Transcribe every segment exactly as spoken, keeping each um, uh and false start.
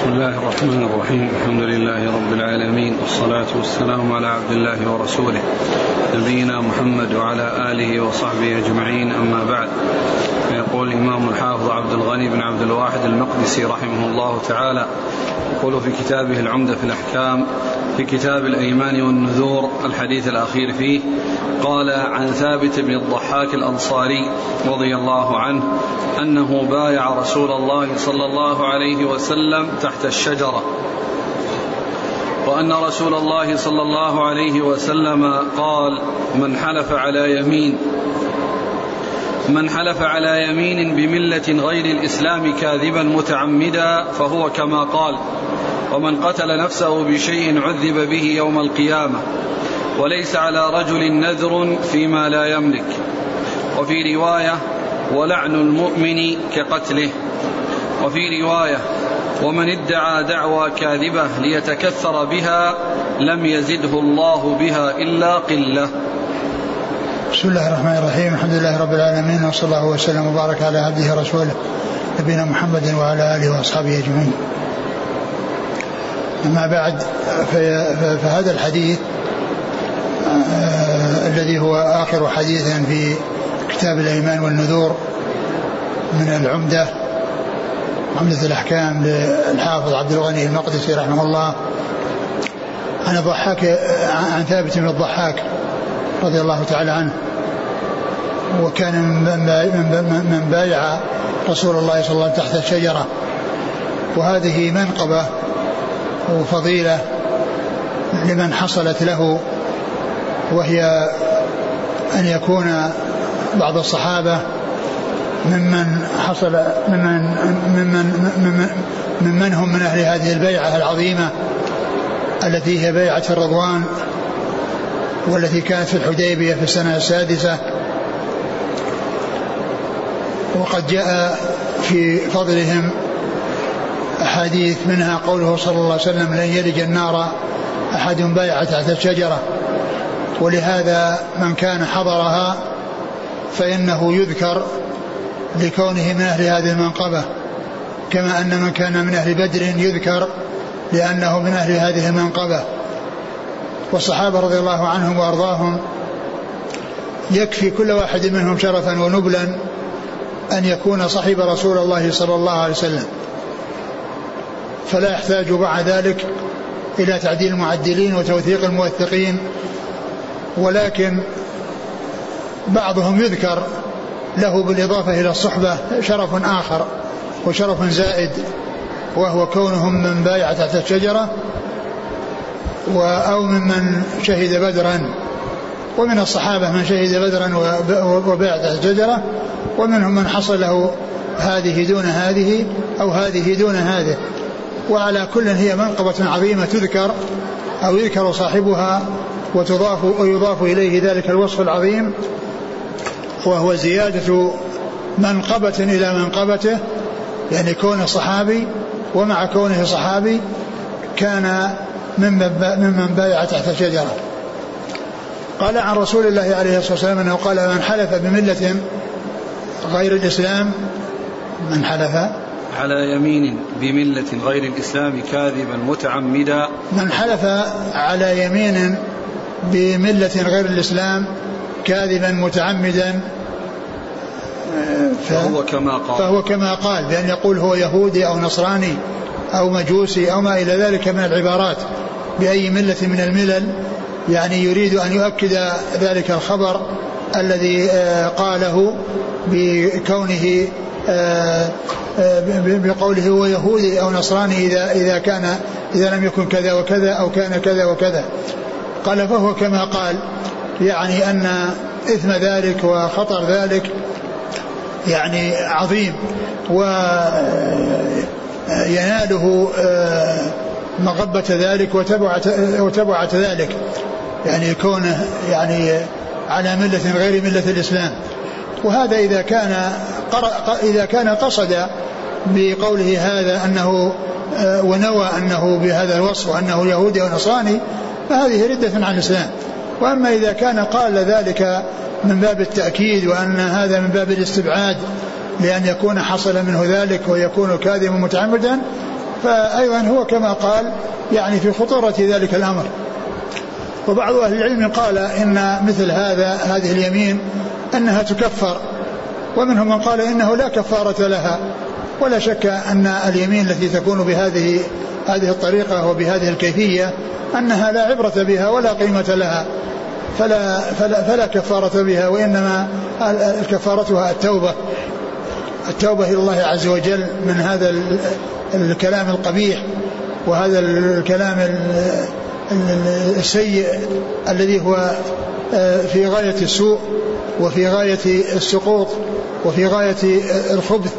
بسم الله الرحمن الرحيم. الحمد لله رب العالمين، والصلاة والسلام على عبد الله ورسوله نبينا محمد وعلى آله وصحبه أجمعين، أما بعد. فيقول الإمام الحافظ عبد الغني بن عبد الواحد المقدسي رحمه الله تعالى، يقول في كتابه العمدة في الأحكام في كتاب الأيمان والنذور الحديث الأخير فيه، قال عن ثابت بن الضحاك الأنصاري رضي الله عنه أنه بايع رسول الله صلى الله عليه وسلم تحت الشجرة، وأن رسول الله صلى الله عليه وسلم قال: من حلف على يمين من حلف على يمين بملة غير الإسلام كاذبا متعمدا فهو كما قال، ومن قتل نفسه بشيء عذب به يوم القيامة، وليس على رجل نذر فيما لا يملك. وفي رواية: ولعن المؤمن كقتله. وفي رواية: ومن ادعى دعوى كاذبة ليتكثر بها لم يزده الله بها إلا قلة. بسم الله الرحمن الرحيم. الحمد لله رب العالمين، وصلى الله وسلم وبارك على عبده ورسوله نبينا محمد وعلى آله وأصحابه أجمعين. أما بعد، فهذا الحديث آه الذي هو آخر حديث في كتاب الأيمان والنذور من العمدة عمدة الأحكام للحافظ عبد الغني المقدسي رحمه الله، عن الضحاك عن ثابت بن الضحاك رضي الله تعالى عنه، وكان من بايع رسول الله صلى الله عليه وسلم تحت الشجرة. وهذه منقبة وفضيلة لمن حصلت له، وهي أن يكون بعض الصحابة ممن حصل ممن ممن ممن, ممن هم من أهل هذه البيعة العظيمة التي هي بيعة الرضوان، والتي كانت في الحديبية في السنة السادسة. وقد جاء في فضلهم أحاديث، منها قوله صلى الله عليه وسلم: لن يلج النار أحد بايع تحت الشجرة. ولهذا من كان حضرها فإنه يذكر لكونه من أهل هذه المنقبة، كما أن من كان من أهل بدر يذكر لأنه من أهل هذه المنقبة. والصحابة رضي الله عنهم وأرضاهم يكفي كل واحد منهم شرفا ونبلا أن يكون صاحب رسول الله صلى الله عليه وسلم، فلا يحتاج بعد ذلك إلى تعديل المعدلين وتوثيق الموثقين. ولكن بعضهم يذكر له بالإضافة إلى الصحبة شرف آخر وشرف زائد، وهو كونهم من بايع تحت الشجرة أو ممن شهد بدرا. ومن الصحابة من شهد بدرا وبايع تحت الشجرة، ومنهم من حصل له هذه دون هذه أو هذه دون هذه. وعلى كل هي منقبة عظيمة تذكر أو يذكر صاحبها وتضاف ويضاف إليه ذلك الوصف العظيم، وهو زيادة منقبة إلى منقبته، يعني كون صحابي ومع كونه صحابي كان ممن بايع تحت الشجرة. قال عن رسول الله عليه الصلاة والسلام أنه قال: من حلف بملة غير الإسلام من حلف على يمين بملة غير الإسلام كاذبا متعمدا من حلف على يمين بملة غير الإسلام كاذبا متعمدا فهو كما قال فهو كما قال بأن يقول هو يهودي أو نصراني أو مجوسي أو ما إلى ذلك من العبارات بأي ملة من الملل، يعني يريد أن يؤكد ذلك الخبر الذي قاله بكونه بقوله هو يهودي أو نصراني إذا إذا كان إذا لم يكن كذا وكذا أو كان كذا وكذا. قال فهو كما قال، يعني أن إثم ذلك وخطر ذلك يعني عظيم، ويناله مغبة ذلك وتبعة ذلك، يعني كونه يعني على ملة غير ملة الإسلام. وهذا إذا كان إذا كان قصد بقوله هذا أنه ونوى أنه بهذا الوصف أنه يهودي أو نصراني، فهذه ردة عن الإسلام. وأما إذا كان قال ذلك من باب التأكيد وأن هذا من باب الاستبعاد لأن يكون حصل منه ذلك ويكون كاذبا متعمدا، فأيضا هو كما قال يعني في خطورة ذلك الأمر. وبعض أهل العلم قال إن مثل هذا هذه اليمين أنها تكفر، ومنهم من قال إنه لا كفارة لها. ولا شك أن اليمين التي تكون بهذه هذه الطريقة وبهذه الكيفية أنها لا عبرة بها ولا قيمة لها، فلا, فلا, فلا كفارة بها، وإنما كفارتها التوبة التوبة إلى الله عز وجل من هذا الكلام القبيح وهذا الكلام السيء الذي هو في غاية السوء وفي غاية السقوط وفي غاية الخبث.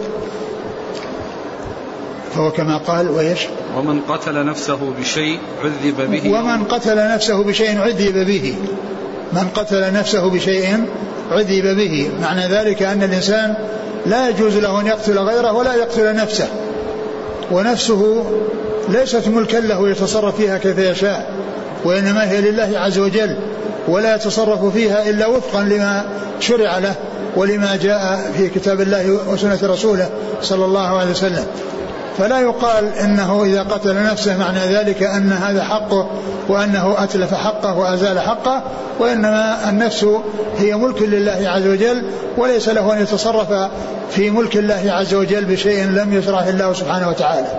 فهو كما قال ويش ومن قتل نفسه بشيء عذب به ومن قتل نفسه بشيء عذب به من قتل نفسه بشيء عذب به. معنى ذلك أن الإنسان لا يجوز له أن يقتل غيره ولا يقتل نفسه، ونفسه ليست ملكا له يتصرف فيها كيف يشاء، وإنما هي لله عز وجل، ولا يتصرف فيها إلا وفقا لما شرع له ولما جاء في كتاب الله وسنة رسوله صلى الله عليه وسلم. فلا يقال إنه إذا قتل نفسه معنى ذلك أن هذا حقه وأنه أتلف حقه وأزال حقه، وإنما النفس هي ملك لله عز وجل، وليس له أن يتصرف في ملك الله عز وجل بشيء لم يشرعه الله سبحانه وتعالى.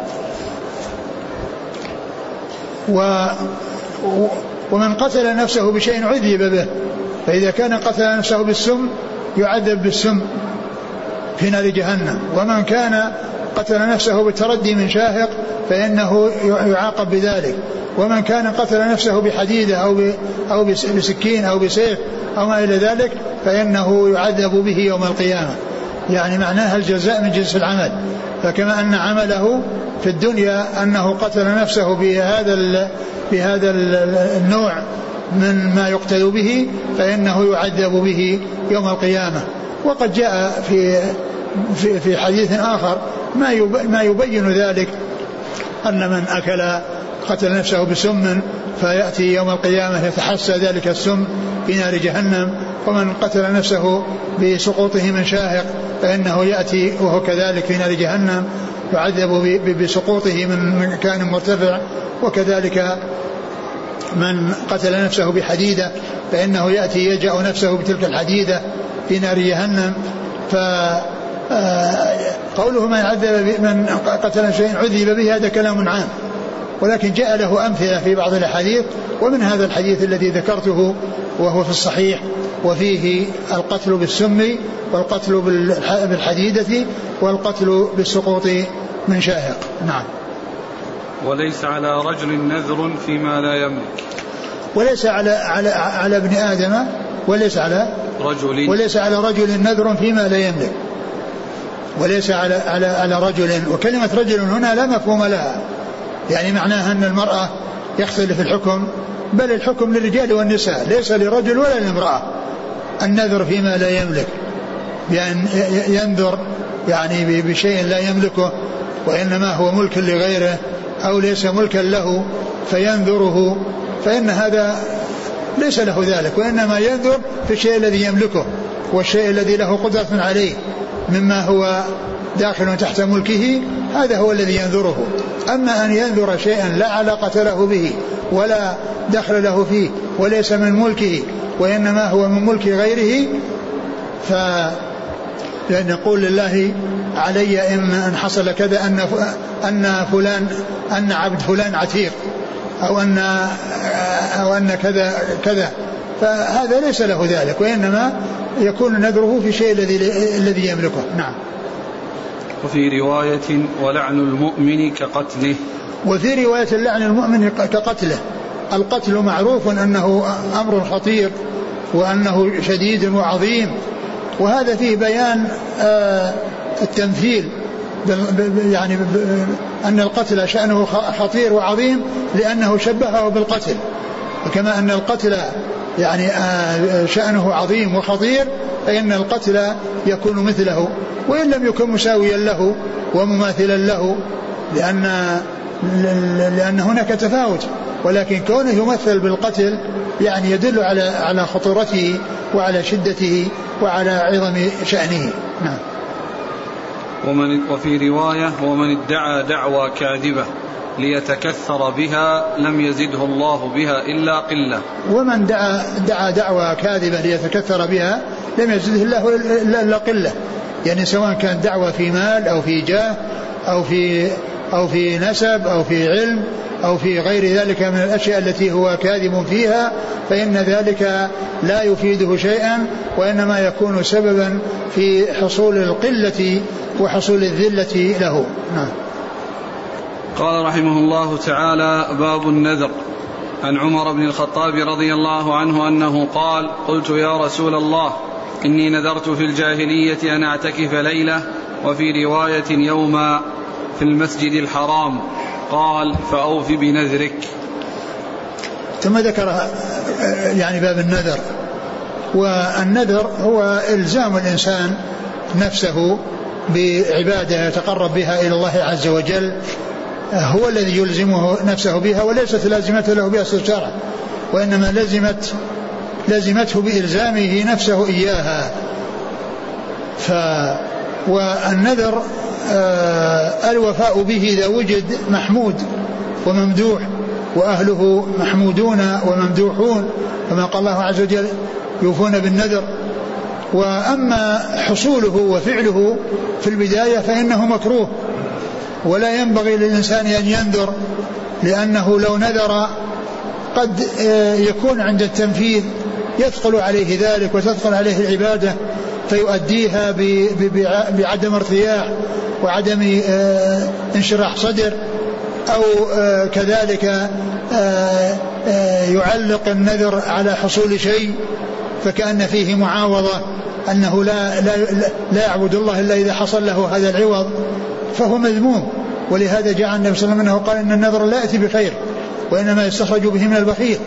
و ومن قتل نفسه بشيء عذب به، فإذا كان قتل نفسه بالسم يعذب بالسم في نار جهنم، ومن كان قتل نفسه بالتردي من شاهق فإنه يعاقب بذلك، ومن كان قتل نفسه بحديدة أو أو بسكين أو بسيف أو ما إلى ذلك فإنه يعذب به يوم القيامة. يعني معناها الجزاء من جنس العمل. فكما أن عمله في الدنيا أنه قتل نفسه بهذا بهذا النوع من ما يقتل به فإنه يعذب به يوم القيامة. وقد جاء في في في حديث آخر ما يبين ذلك، أن من أكل قتل نفسه بسم فيأتي يوم القيامة يتحسى ذلك السم في نار جهنم، ومن قتل نفسه بسقوطه من شاهق فإنه يأتي وهو كذلك في نار جهنم يعذب بسقوطه من مكان مرتفع، وكذلك من قتل نفسه بحديدة فإنه يأتي يجأ نفسه بتلك الحديدة في نار جهنم. فقوله من عذب من قتل شيء عذب به هذا كلام عام، ولكن جاء له أمثلة في بعض الأحاديث، ومن هذا الحديث الذي ذكرته وهو في الصحيح وفيه القتل بالسم والقتل بالحديدة والقتل بالسقوط من شاهق. نعم. وليس على رجل نذر فيما لا يملك، وليس على على على ابن آدم وليس على رجل وليس على رجل نذر فيما لا يملك، وليس على على على رجل. وكلمة رجل هنا لا مفهوم لها، يعني معناها أن المرأة يختلف الحكم، بل الحكم للرجال والنساء ليس لرجل ولا لامرأة. النذر فيما لا يملك بأن ينذر يعني بشيء لا يملكه، وإنما هو ملك لغيره أو ليس ملكا له فينذره، فإن هذا ليس له ذلك، وإنما ينذر في الشيء الذي يملكه والشيء الذي له قدرة عليه مما هو داخل تحت ملكه، هذا هو الذي ينذره. أما أن ينذر شيئا لا علاقة له به ولا دخل له فيه وليس من ملكه وإنما هو من ملك غيره، ف لأن يقول لله علي إن حصل كذا أن أن فلان أن عبد فلان عتيق أو أن أو أن كذا كذا، فهذا ليس له ذلك، وإنما يكون نذره في شيء الذي الذي يملكه. نعم. وفي رواية ولعن المؤمن كقتله، وفي رواية اللعن المؤمن كقتله. القتل معروف أنه أمر خطير وأنه شديد وعظيم، وهذا فيه بيان آه التمثيل، يعني أن القتل شأنه خطير وعظيم لأنه شبهه بالقتل، وكما أن القتل يعني آه شأنه عظيم وخطير فإن القتل يكون مثله وإن لم يكن مساويا له ومماثلا له، لأن لأن هناك تفاوت، ولكن كونه يمثل بالقتل يعني يدل على على خطورته وعلى شدته وعلى عظم شأنه. نعم. ومن وفي رواية ومن ادعى دعوى كاذبة ليتكثر بها لم يزده الله بها إلا قلة. ومن دعا دعا دعوى كاذبة ليتكثر بها لم يزده الله إلا قلة، يعني سواء كان دعوة في مال أو في جاه أو في أو في نسب أو في علم أو في غير ذلك من الأشياء التي هو كاذب فيها، فإن ذلك لا يفيده شيئا، وإنما يكون سببا في حصول القلة وحصول الذلة له. نعم. قال رحمه الله تعالى: باب النذر. عن عمر بن الخطاب رضي الله عنه أنه قال: قلت يا رسول الله إني نذرت في الجاهلية أن أعتكف ليلة، وفي رواية يوما، في المسجد الحرام. قال: فأوف بنذرك. ثم ذكر يعني باب النذر. والنذر هو إلزام الإنسان نفسه بعبادة يتقرب بها إلى الله عز وجل، هو الذي يلزمه نفسه بها، وليست لازمته له بها الشرع، وإنما لزمت لزمته بإلزامه نفسه إياها. ف والنذر آه الوفاء به إذا وجد محمود وممدوح، وأهله محمودون وممدوحون، كما قال الله عز وجل: يوفون بالنذر. وأما حصوله وفعله في البداية فإنه مكروه، ولا ينبغي للإنسان أن ينذر، لأنه لو نذر قد يكون عند التنفيذ يثقل عليه ذلك وتثقل عليه العبادة فيؤديها بعدم ارتياح وعدم انشراح صدر، أو كذلك يعلق النذر على حصول شيء فكأن فيه معاوضة، أنه لا, لا, لا يعبد الله إلا إذا حصل له هذا العوض، فهو مذموم. ولهذا جاء النبي صلى الله عليه وسلم قال إن النذر لا يأتي بخير، وإنما يستخرج به من البخيل.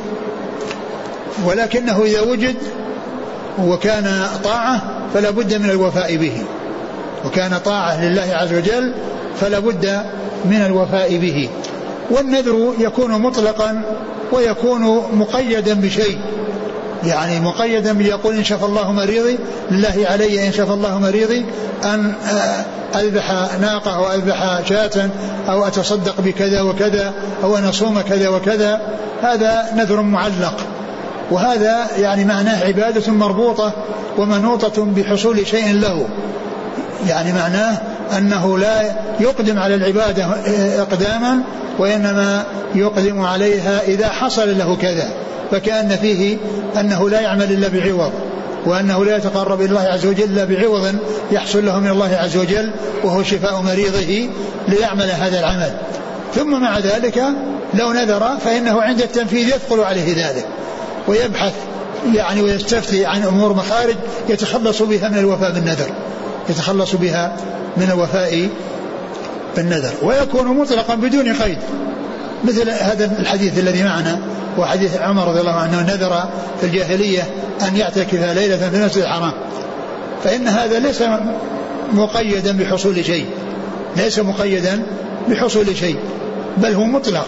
ولكنه إذا وجد وكان طاعة فلا بد من الوفاء به، وكان طاعة لله عز وجل فلا بد من الوفاء به. والنذر يكون مطلقا ويكون مقيدا بشيء، يعني مقيدا بيقول: إن شاف الله مريضي، لله علي إن شاف الله مريضي أن أذبح ناقة أو أذبح شاة أو أتصدق بكذا وكذا أو أن أصوم كذا وكذا. هذا نذر معلق، وهذا يعني معناه عبادة مربوطة ومنوطة بحصول شيء له، يعني معناه أنه لا يقدم على العبادة إقداما، وإنما يقدم عليها إذا حصل له كذا، فكأن فيه أنه لا يعمل إلا بعوض، وأنه لا يتقرب إلى الله عز وجل إلا بعوض يحصل له من الله عز وجل، وهو شفاء مريضه ليعمل هذا العمل. ثم مع ذلك لو نذر فإنه عند التنفيذ يثقل عليه ذلك، ويبحث يعني ويستفتي عن أمور مخارج يتخلص بها من الوفاء بالنذر، يتخلص بها من الوفاء بالنذر. ويكون مطلقا بدون قيد، مثل هذا الحديث الذي معنا، وحديث عمر رضي الله عنه نذر في الجاهلية أن يعتكف ليلة في المسجد الحرام، فإن هذا ليس مقيدا بحصول شيء، ليس مقيدا بحصول شيء، بل هو مطلق.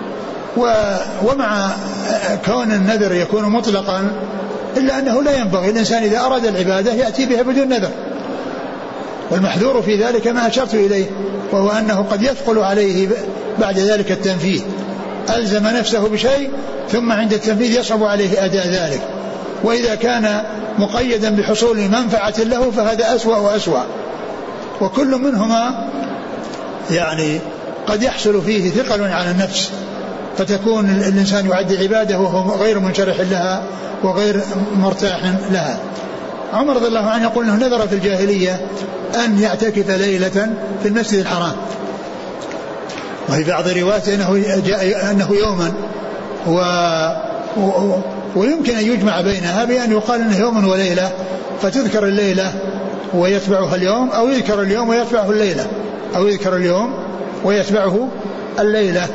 ومع كون النذر يكون مطلقا إلا أنه لا ينبغي الإنسان إذا أراد العبادة يأتي بها بدون نذر. والمحذور في ذلك ما أشرت إليه، وهو أنه قد يثقل عليه بعد ذلك التنفيذ، ألزم نفسه بشيء ثم عند التنفيذ يصعب عليه أداء ذلك. وإذا كان مقيدا بحصول منفعة له فهذا أسوأ وأسوأ. وكل منهما يعني قد يحصل فيه ثقل على النفس، فتكون الإنسان يعد عباده وهو غير منشرح لها وغير مرتاح لها. عمر رضي الله عنه يقول أنه نذر في الجاهلية أن يعتكف ليلة في المسجد الحرام، وفي بعض الروايات أنه, أنه يوما، و... و... ويمكن أن يجمع بينها بأن يقال أنه يوم وليلة، فتذكر الليلة ويتبعها اليوم، أو يذكر اليوم ويتبعه الليلة، أو يذكر اليوم ويتبعه الليلة.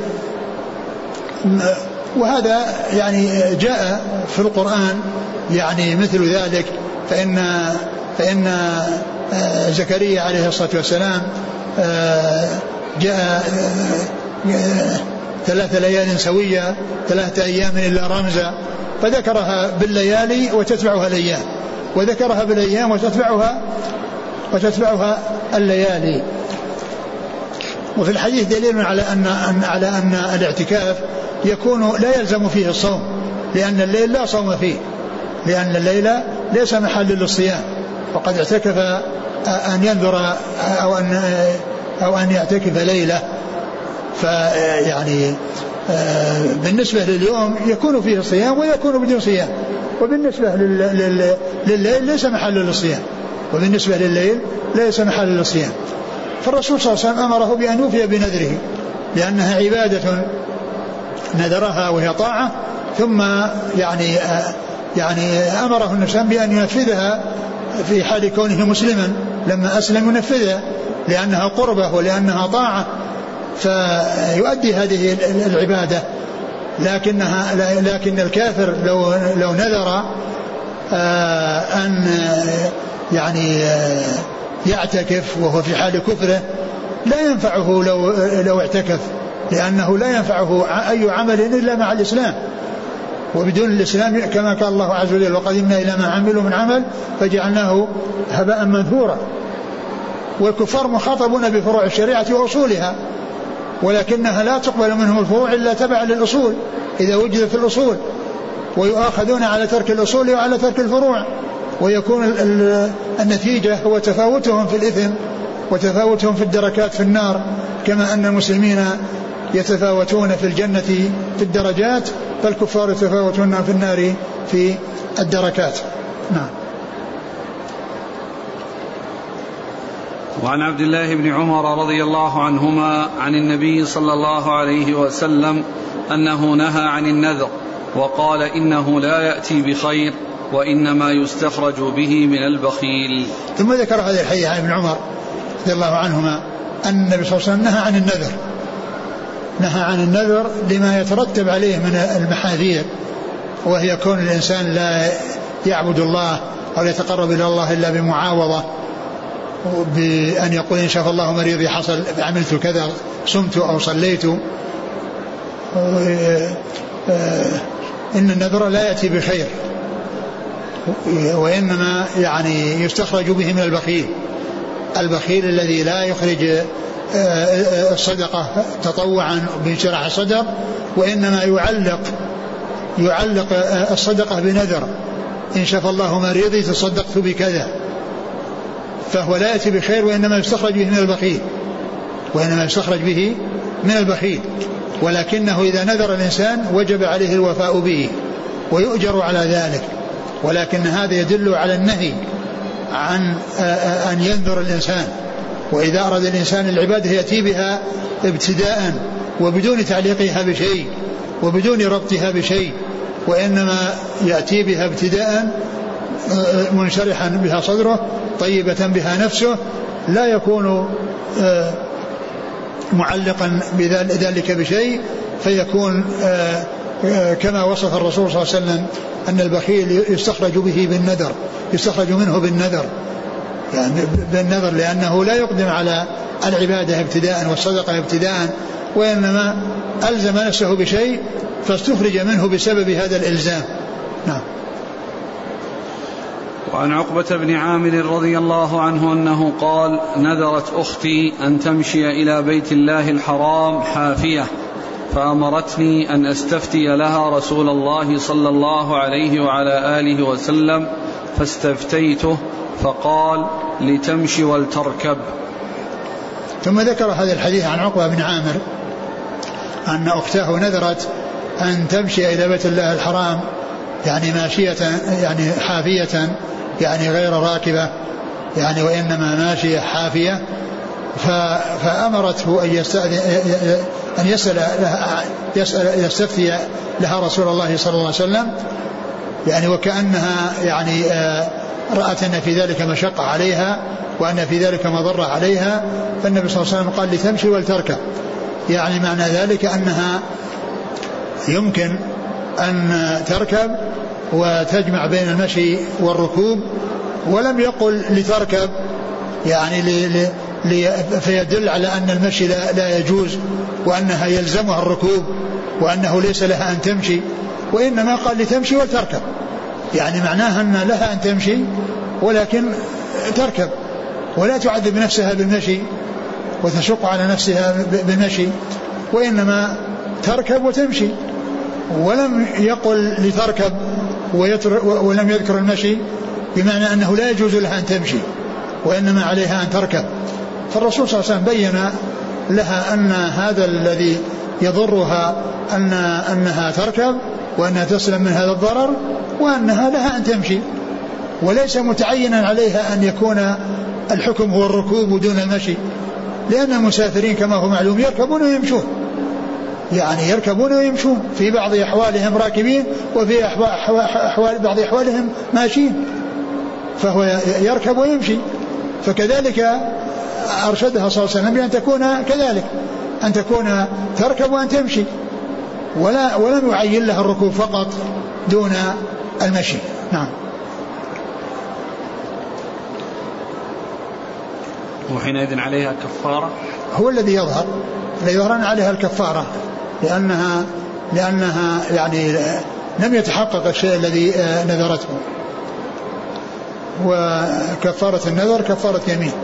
وهذا يعني جاء في القرآن يعني مثل ذلك. فإن فإن زكريا عليه الصلاة والسلام جاء ثلاث ليال سوية ثلاثة أيام إلا رمزا، فذكرها بالليالي وتتبعها الأيام، وذكرها بالأيام وتتبعها وتتبعها الليالي. وفي الحديث دليل على أن على أن الاعتكاف يكون لا يلزم فيه الصوم، لأن الليل لا صوم فيه، لأن الليل ليس محل للصيام، وقد اعتكف أن ينذر أو أن أو أن يعتكف ليلة. فيعني بالنسبة لليوم يكون فيه صيام ويكون بدون صيام، وبالنسبة للليل ليس محل للصيام، وبالنسبة لليل ليس محل للصيام. فالرسول صلى الله عليه وسلم أمره بأن يوفي بنذره، لأنها عبادة نذرها وهي طاعة، ثم يعني يعني أمره النبي بأن ينفذها في حال كونه مسلما، لما أسلم ينفذها لأنها قربة ولأنها طاعة، فيؤدي هذه العبادة. لكنها لكن الكافر لو لو نذر أن يعني يعتكف وهو في حال كفره لا ينفعه لو لو اعتكف، لأنه لا ينفعه أي عمل إلا مع الإسلام، وبدون الإسلام كما قال الله عز وجل وقدمنا إلى ما عملوا من عمل فجعلناه هباء منثورا. والكفار مخاطبون بفروع الشريعة وأصولها، ولكنها لا تقبل منهم الفروع إلا تبع للأصول إذا وجدت الأصول، ويؤاخذون على ترك الأصول وعلى ترك الفروع، ويكون النتيجة هو تفاوتهم في الإثم وتفاوتهم في الدركات في النار، كما أن المسلمين يتفاوتون في الجنة في الدرجات، فالكفار يتفاوتون في النار في الدركات. نعم. وعن عبد الله بن عمر رضي الله عنهما عن النبي صلى الله عليه وسلم أنه نهى عن النذر وقال إنه لا يأتي بخير وإنما يستخرج به من البخيل. ثم ذكر هذا الحديث عن ابن عمر رضي الله عنهما أن النبي صلى الله عليه وسلم نهى عن النذر، نهى عن النذر لما يترتب عليه من المحاذير، وهي كون الإنسان لا يعبد الله أو يتقرب إلى الله إلا بمعاوضة، بأن يقول إن شاء الله مريضي حصل عملت كذا صمت أو صليت. إن النذر لا يأتي بخير، وإنما يعني يستخرج به من البخيل، البخيل الذي لا يخرج الصدقة تطوعا بانشراح الصدر، وإنما يعلق يعلق الصدقة بنذر، إن شاف الله مريضي تصدقت بكذا، فهو لا يأتي بخير وإنما يستخرج به من البخيل، وإنما يستخرج به من البخيل. ولكنه إذا نذر الإنسان وجب عليه الوفاء به ويؤجر على ذلك، ولكن هذا يدل على النهي عن أن ينذر الإنسان، وإذا أراد الإنسان العبادة يأتي بها ابتداء وبدون تعليقها بشيء وبدون ربطها بشيء، وإنما يأتي بها ابتداء منشرحا بها صدره طيبة بها نفسه، لا يكون معلقا بذلك بشيء، فيكون كما وصف الرسول صلى الله عليه وسلم أن البخيل يستخرج به بالنذر، يستخرج منه بالنذر، يعني بالنذر، لأنه لا يقدم على العبادة ابتداء والصدقة ابتداء، وإنما ألزم نفسه بشيء فاستخرج منه بسبب هذا الإلزام. نعم. وعن عقبة بن عامر رضي الله عنه أنه قال: نذرت أختي أن تمشي إلى بيت الله الحرام حافية، فأمرتني أن أستفتي لها رسول الله صلى الله عليه وعلى آله وسلم، فاستفتيته فقال: لتمشي ولتركب. ثم ذكر هذا الحديث عن عقبة بن عامر أن أخته نذرت أن تمشي إلى بيت الله الحرام يعني ماشية يعني حافية يعني غير راكبة يعني وإنما ماشية حافية، فأمرته أن يستأذن أن يسأل لها يسأل يستفتي لها رسول الله صلى الله عليه وسلم، يعني وكأنها يعني رأت أن في ذلك مشقة عليها وأن في ذلك مضرة عليها، فالنبي صلى الله عليه وسلم قال: لتمشي ولتركب، يعني معنى ذلك أنها يمكن أن تركب وتجمع بين المشي والركوب، ولم يقل لتركب يعني لي لي فيدل على أن المشي لا, لا يجوز وأنها يلزمها الركوب وأنه ليس لها أن تمشي، وإنما قال لتمشي ولتركب، يعني معناها أن لها أن تمشي ولكن تركب، ولا تعذب نفسها بالمشي وتشق على نفسها بالمشي، وإنما تركب وتمشي. ولم يقل لتركب ولم يذكر المشي بمعنى أنه لا يجوز لها أن تمشي، وإنما عليها أن تركب. فالرسول صلى الله عليه وسلم بين لها أن هذا الذي يضرها أن أنها تركب وأنها تسلم من هذا الضرر، وأنها لها أن تمشي، وليس متعينا عليها أن يكون الحكم هو الركوب دون المشي، لأن المسافرين كما هو معلوم يركبون ويمشون، يعني يركبون ويمشون، في بعض أحوالهم راكبين وفي أحوال بعض أحوالهم ماشيين، فهو يركب ويمشي. فكذلك أرشدها صلى الله عليه وسلم بأن تكون كذلك، أن تكون تركب وأن تمشي، ولا ولم يعين لها الركوب فقط دون المشي. نعم. وحينئذ عليها كفارة؟ هو الذي يظهر الذي يظهر أن عليها الكفارة، لأنها لأنها يعني لم يتحقق الشيء الذي نذرته، وكفارة النذر كفارة يمين.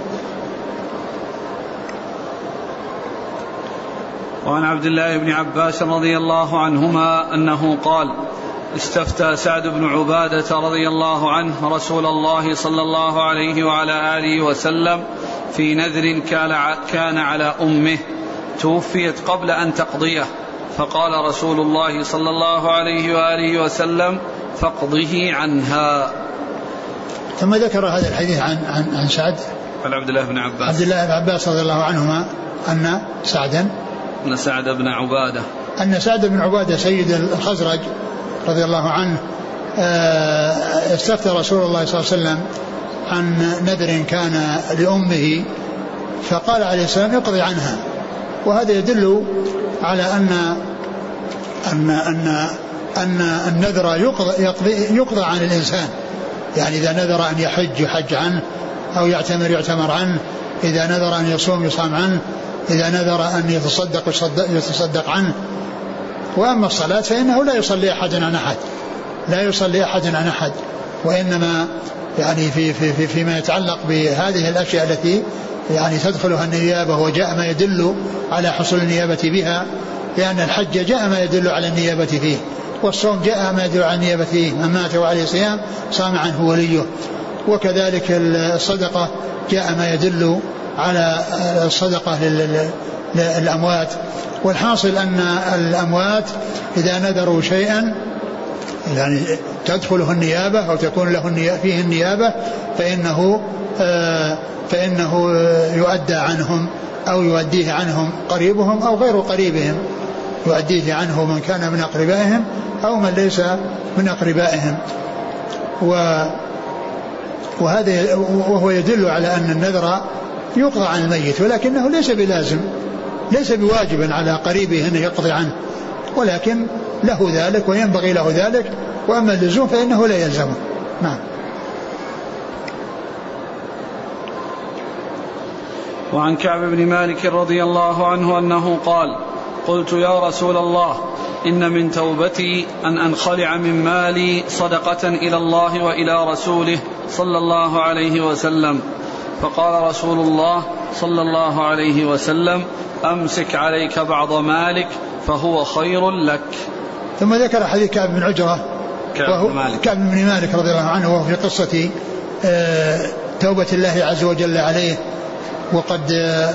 وعن عبد الله بن عباس رضي الله عنهما أنه قال: استفتى سعد بن عبادة رضي الله عنه رسول الله صلى الله عليه وعلى آله وسلم في نذر كان على أمه توفيت قبل أن تقضيه، فقال رسول الله صلى الله عليه وآله وسلم: فاقضه عنها. ثم ذكر هذا الحديث عن عن عن سعد عن عبد الله بن عباس عبد الله بن عباس رضي الله عنهما أن سعدا أن سعد بن عبادة أن سعد بن عبادة سيد الخزرج رضي الله عنه استفتى رسول الله صلى الله عليه وسلم عن نذر كان لأمه، فقال عليه السلام: اقضي عنها. وهذا يدل على أن أن أن أن النذر يقضي, يقضى عن الإنسان، يعني إذا نذر أن يحج يحج عنه، أو يعتمر يعتمر عنه، إذا نذر أن يصوم يصام عنه، إذا نذر أن يتصدق يتصدق عنه. وأما الصلاة فإنه لا يصلي أحد عن أحد لا يصلي أحد عن أحد وإنما يعني في في في فيما يتعلق بهذه الأشياء التي يعني تدخلها النيابة، وجاء ما يدل على حصول النيابة بها، لأن الحج جاء ما يدل على النيابة فيه، والصوم جاء ما يدل على النيابة فيه، من مات وعليه صيام صام عنه وليه. وكذلك الصدقة جاء ما يدل على الصدقة للأموات. والحاصل أن الأموات إذا نذروا شيئا يعني تدخله النيابة أو تكون له فيه النيابة فإنه فإنه يؤدى عنهم أو يؤديه عنهم قريبهم أو غير قريبهم، يؤديه عنه من كان من أقربائهم أو من ليس من أقربائهم. وهذا وهو يدل على أن النذر يقضى عن الميت، ولكنه ليس بلازم، ليس بواجب على قريبه أن يقضي عنه، ولكن له ذلك وينبغي له ذلك، وأما اللزوم فإنه لا يلزمه. نعم. وعن كعب بن مالك رضي الله عنه أنه قال: قلت يا رسول الله إن من توبتي أن أنخلع من مالي صدقة إلى الله وإلى رسوله صلى الله عليه وسلم، فقال رسول الله صلى الله عليه وسلم: أمسك عليك بعض مالك فهو خير لك. ثم ذكر حديث كعب بن عجرة وهو كعب بن مالك رضي الله عنه، وهو في قصة توبة الله عز وجل عليه، وقد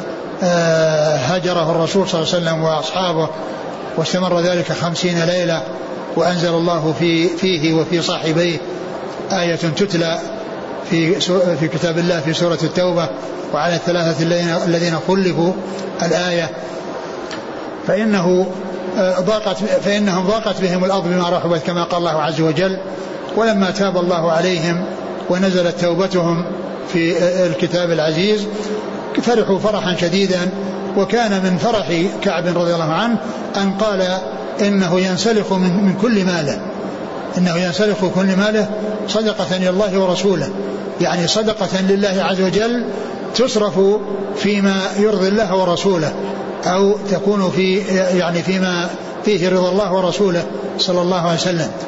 هاجره الرسول صلى الله عليه وسلم وأصحابه، واستمر ذلك خمسين ليلة، وأنزل الله في فيه وفي صاحبيه آية تتلى في في كتاب الله في سورة التوبة: وعلى الثلاثة الذين خلفوا الآية فإنه ضاقت فإنهم ضاقت بهم الأرض بما رحبت كما قال الله عز وجل. ولما تاب الله عليهم ونزلت توبتهم في الكتاب العزيز فرحوا فرحا شديدا. وكان من فرح كعب رضي الله عنه أن قال إنه ينسلخ من, من كل ماله إنه ينسلخ كل ماله صدقة لله ورسوله، يعني صدقة لله عز وجل تصرف فيما يرضي الله ورسوله، أو تكون في يعني فيما فيه رضا الله ورسوله صلى الله عليه وسلم.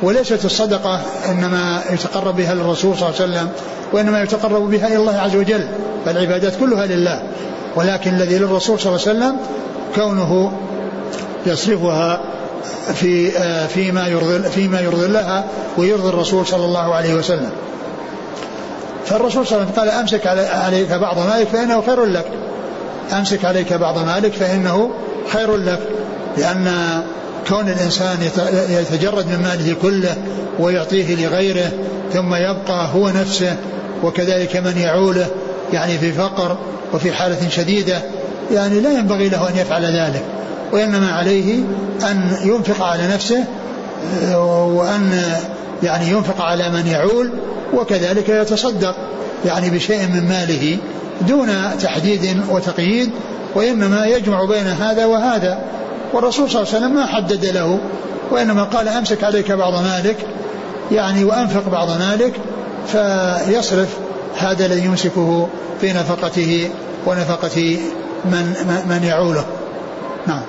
وليست الصدقة إنما يتقرب بها للرسول صلى الله عليه وسلم، وإنما يتقرب بها إلى الله عز وجل، فالعبادات كلها لله، ولكن الذي للرسول صلى الله عليه وسلم كونه يصرفها في فيما يرضي فيما يرضي الله ويرضي الرسول صلى الله عليه وسلم. فالرسول صلى الله عليه وسلم قال أمسك عليك بعض مالك فإنه خير لك، أمسك عليك بعض مالك فإنه خير لك، لأن كون الإنسان يتجرد من ماله كله ويعطيه لغيره ثم يبقى هو نفسه وكذلك من يعوله يعني في فقر وفي حالة شديدة، يعني لا ينبغي له أن يفعل ذلك، وإنما عليه أن ينفق على نفسه وأن يعني ينفق على من يعول، وكذلك يتصدق يعني بشيء من ماله دون تحديد وتقييد، وإنما يجمع بين هذا وهذا. والرسول صلى الله عليه وسلم ما حدد له، وإنما قال أمسك عليك بعض مالك يعني وأنفق بعض مالك، فيصرف هذا الذي يمسكه في نفقته ونفقة من, من يعوله. نعم.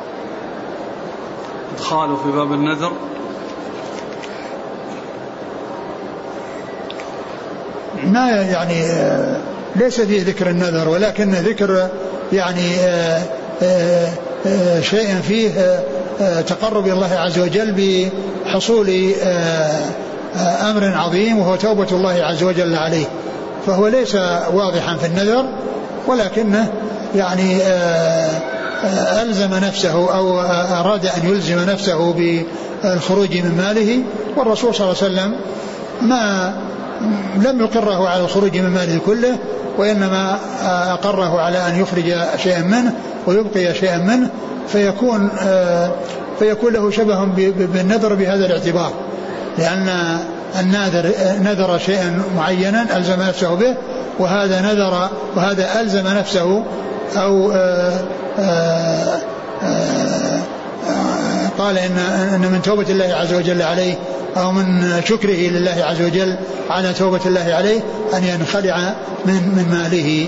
ادخاله في باب النذر. ما يعني ليس فيه ذكر النذر، ولكن ذكر يعني شيء فيه تقرب الله عز وجل بحصول أمر عظيم وهو توبة الله عز وجل عليه، فهو ليس واضحا في النذر، ولكنه يعني ألزم نفسه أو أراد أن يلزم نفسه بالخروج من ماله، والرسول صلى الله عليه وسلم ما لم يقره على الخروج من ماله كله، وإنما أقره على أن يخرج شيئا منه ويبقي شيئا منه، فيكون فيكون له شبه بالنذر بهذا الاعتبار، لأن الناذر نذر شيئا معينا ألزم نفسه به، وهذا نذر وهذا ألزم نفسه أو آآ آآ قال إن, إن من توبة الله عز وجل عليه أو من شكره لله عز وجل على توبة الله عليه أن ينخلع من, من ماله،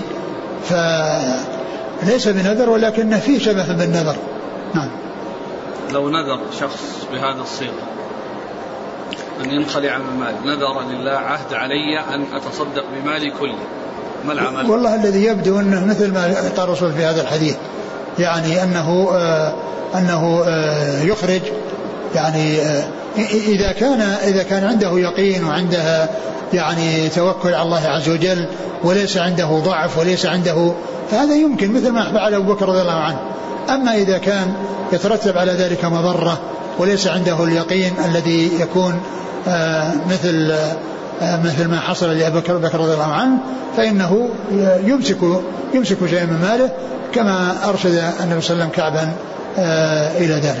فليس بنذر ولكن فيه شبه بالنذر. نعم. لو نذر شخص بهذا الصيغة أن ينخلع من مال، نذر لله عهد علي أن أتصدق بمالي كله، ما العمل؟ والله الذي يبدو أنه مثل ما قال الرسول في هذا الحديث، يعني أنه آه أنه آه يخرج، يعني آه إذا كان إذا كان عنده يقين وعنده يعني توكل على الله عز وجل وليس عنده ضعف وليس عنده، فهذا يمكن مثل ما فعل أبو بكر رضي الله عنه. أما إذا كان يترتب على ذلك مضرة وليس عنده اليقين الذي يكون آه مثل آه مثل ما حصل لأبي بكر رضي الله عنه، فإنه يمسك يمسك شيئا من ماله كما أرشد النبي صلى الله عليه وسلم كعبا آه إلى ذلك.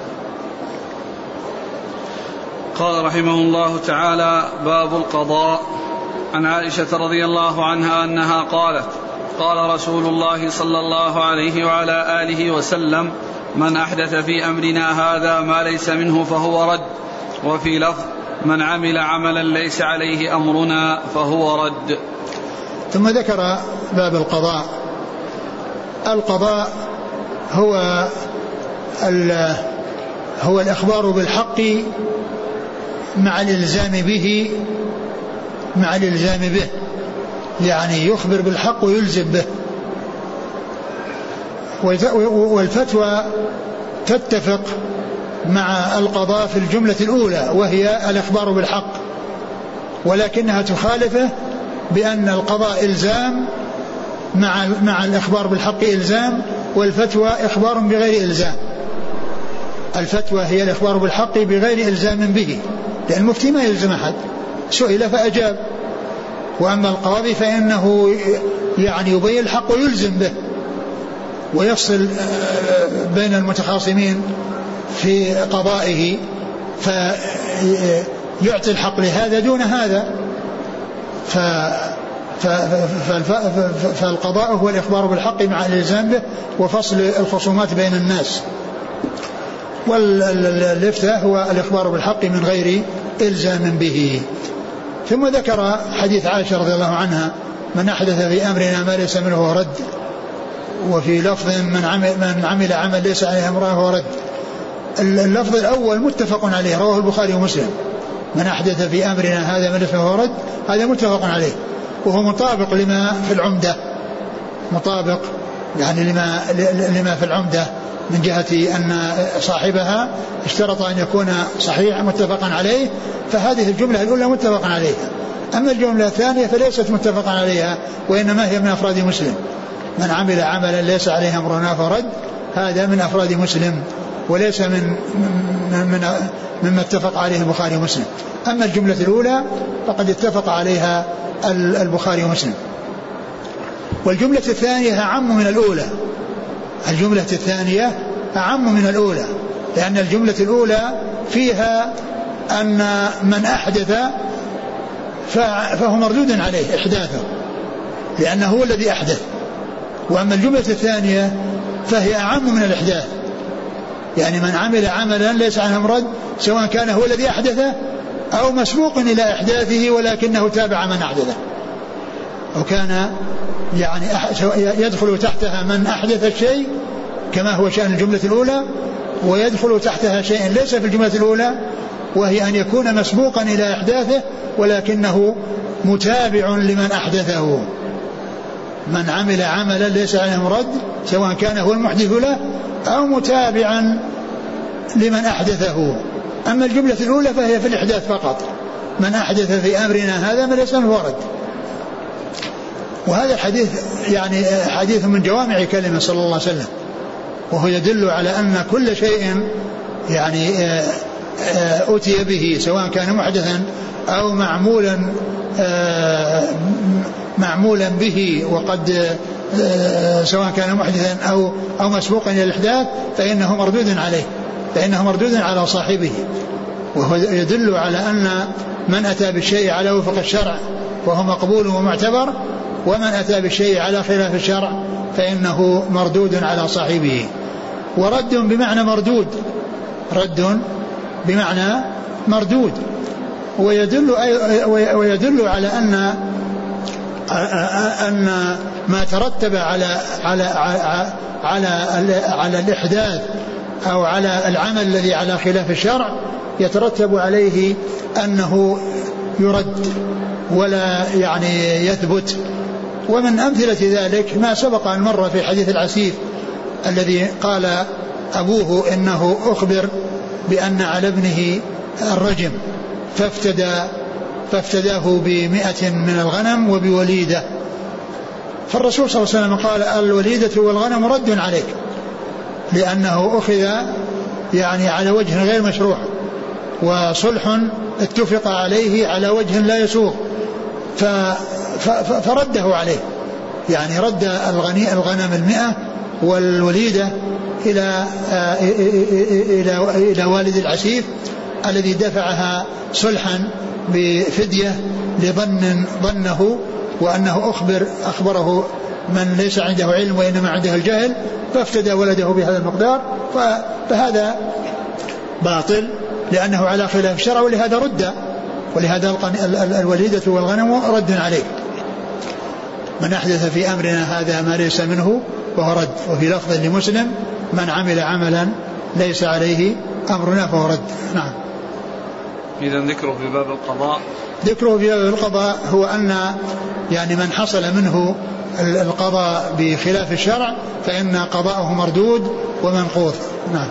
قال رحمه الله تعالى: باب القضاء. عن عائشة رضي الله عنها أنها قالت: قال رسول الله صلى الله عليه وعلى آله وسلم: من أحدث في أمرنا هذا ما ليس منه فهو رد. وفي لفظ: من عمل عملا ليس عليه أمرنا فهو رد. ثم ذكر باب القضاء. القضاء هو هو الإخبار بالحق مع الإلزام به مع الإلزام به يعني يخبر بالحق ويلزم به. والفتوى تتفق مع القضاء في الجملة الأولى وهي الإخبار بالحق، ولكنها تخالفه بأن القضاء إلزام مع مع الإخبار بالحق إلزام، والفتوى إخبار بغير إلزام. الفتوى هي الإخبار بالحق بغير إلزام به، لأن المفتي ما يلزم أحد، سئل فأجاب. وأما القاضي فإنه يعني يبين الحق ويلزم به ويفصل بين المتخاصمين في قضائه، فيعطي الحق لهذا دون هذا. فالقضاء هو الإخبار بالحق مع الإلزام به وفصل الخصومات بين الناس، والافتاء هو الإخبار بالحق من غير إلزام به. ثم ذكر حديث عائشة رضي الله عنها: من أحدث في أمرنا ما ليس منه هو رد. وفي لفظ: من عمل, من عمل عمل ليس عليه أمره هو رد. اللفظ الأول متفق عليه رواه البخاري ومسلم، من أحدث في أمرنا هذا ما ليس منه فهو رد، هذا متفق عليه وهو مطابق لما في العمدة، مطابق يعني لما, لما في العمدة من جهة أن صاحبها اشترط أن يكون صحيح متفقا عليه، فهذه الجملة الأولى متفق عليها. أما الجملة الثانية فليست متفقا عليها وإنما هي من أفراد مسلم، من عمل عملا ليس عليه أمرنا فرد، هذا من أفراد مسلم وليس من من مما اتفق عليه البخاري ومسلم. أما الجملة الأولى فقد اتفق عليها البخاري ومسلم. والجملة الثانية أعم من الأولى، الجملة الثانية أعم من الأولى، لأن الجملة الأولى فيها أن من أحدث فهو مردود عليه إحداثه لأنه هو الذي أحدث. وأما الجملة الثانية فهي أعم من الإحداث، يعني من عمل عملا ليس عنه مرد سواء كان هو الذي أحدثه أو مسبوق إلى إحداثه ولكنه تابع من أحدثه، أو كان يعني يدخل تحتها من أحدث الشيء كما هو شأن الجملة الأولى، ويدخل تحتها شيء ليس في الجملة الأولى وهي أن يكون مسبوقا إلى إحداثه ولكنه متابع لمن أحدثه. من عمل عملا ليس عليه مرد سواء كان هو المحدث له أو متابعا لمن أحدثه. أما الجملة الأولى فهي في الإحداث فقط، من أحدث في أمرنا هذا ما ليس منه ورد. وهذا الحديث يعني حديث من جوامع كلمة صلى الله عليه وسلم، وهو يدل على أن كل شيء يعني أتي به سواء كان محدثا أو معمولا معمولا به وقد سواء كان محدثا أو أو مسبوقا إلى الإحداث فإنه مردود عليه، فإنه مردود على صاحبه. وهو يدل على أن من أتى بالشيء على وفق الشرع وهو مقبول ومعتبر، ومن أتى بالشيء على خلاف الشرع فإنه مردود على صاحبه. ورد بمعنى مردود، رد بمعنى مردود. ويدل ويدل على أن أن ما ترتب على على على على الإحداث أو على العمل الذي على خلاف الشرع يترتب عليه أنه يرد ولا يعني يثبت. ومن أمثلة ذلك ما سبق أن مر في حديث العسيف الذي قال أبوه إنه أخبر بأن على ابنه الرجم فافتدى فافتداه بمئة من الغنم وبوليدة، فالرسول صلى الله عليه وسلم قال الوليدة والغنم رد عليك لأنه أخذ يعني على وجه غير مشروع وصلح اتفق عليه على وجه لا يسوغ فرده عليه، يعني رد الغني الغنم المئة والوليدة إلى إلى إلى والد العسيف الذي دفعها صلحا بفدية لظن ظنه وأنه أخبر أخبره من ليس عنده علم وإنما عنده الجهل، فافتدى ولده بهذا المقدار، فهذا باطل لأنه على خلاف الشرع، ولهذا رد، ولهذا الوليدة والغنم رد عليه. من أحدث في أمرنا هذا ما ليس منه فهو رد. وفي لفظ لمسلم من عمل عملا ليس عليه أمرنا فهو رد. نعم. إذا ذكره في باب القضاء، ذكره في باب القضاء هو أن يعني من حصل منه القضاء بخلاف الشرع فإن قضاءه مردود ومنقوض. نعم.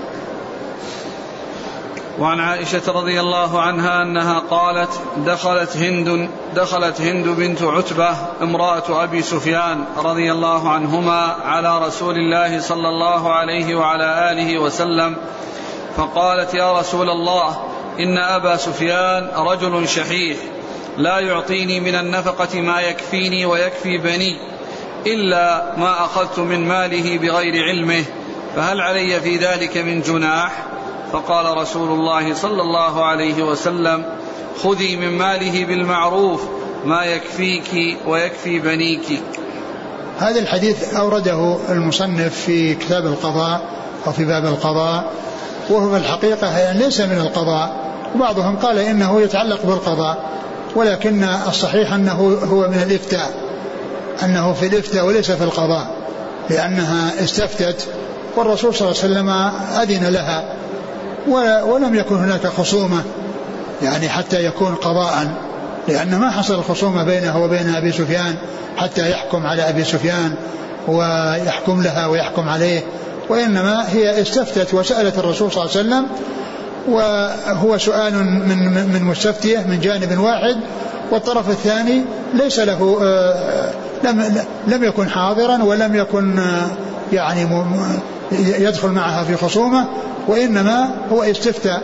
وعن عائشة رضي الله عنها أنها قالت دخلت هند دخلت هند بنت عتبة امرأة أبي سفيان رضي الله عنهما على رسول الله صلى الله عليه وعلى آله وسلم فقالت يا رسول الله إن أبا سفيان رجل شحيح لا يعطيني من النفقة ما يكفيني ويكفي بني إلا ما أخذت من ماله بغير علمه، فهل علي في ذلك من جناح؟ فقال رسول الله صلى الله عليه وسلم خذي من ماله بالمعروف ما يكفيك ويكفي بنيك. هذا الحديث أورده المصنف في كتاب القضاء أو في باب القضاء، وهو في الحقيقة يعني ليس من القضاء، وبعضهم قال إنه يتعلق بالقضاء، ولكن الصحيح أنه هو من الإفتاء، أنه في الإفتاء وليس في القضاء، لأنها استفتت والرسول صلى الله عليه وسلم أذن لها ولم يكن هناك خصومة يعني حتى يكون قضاء، لأن ما حصل الخصومة بينه وبين أبي سفيان حتى يحكم على أبي سفيان ويحكم لها ويحكم عليه، وإنما هي استفتت وسألت الرسول صلى الله عليه وسلم، وهو سؤال من من مستفتية من جانب واحد، والطرف الثاني ليس له لم لم يكن حاضرا ولم يكن يعني يدخل معها في خصومة، وإنما هو استفتى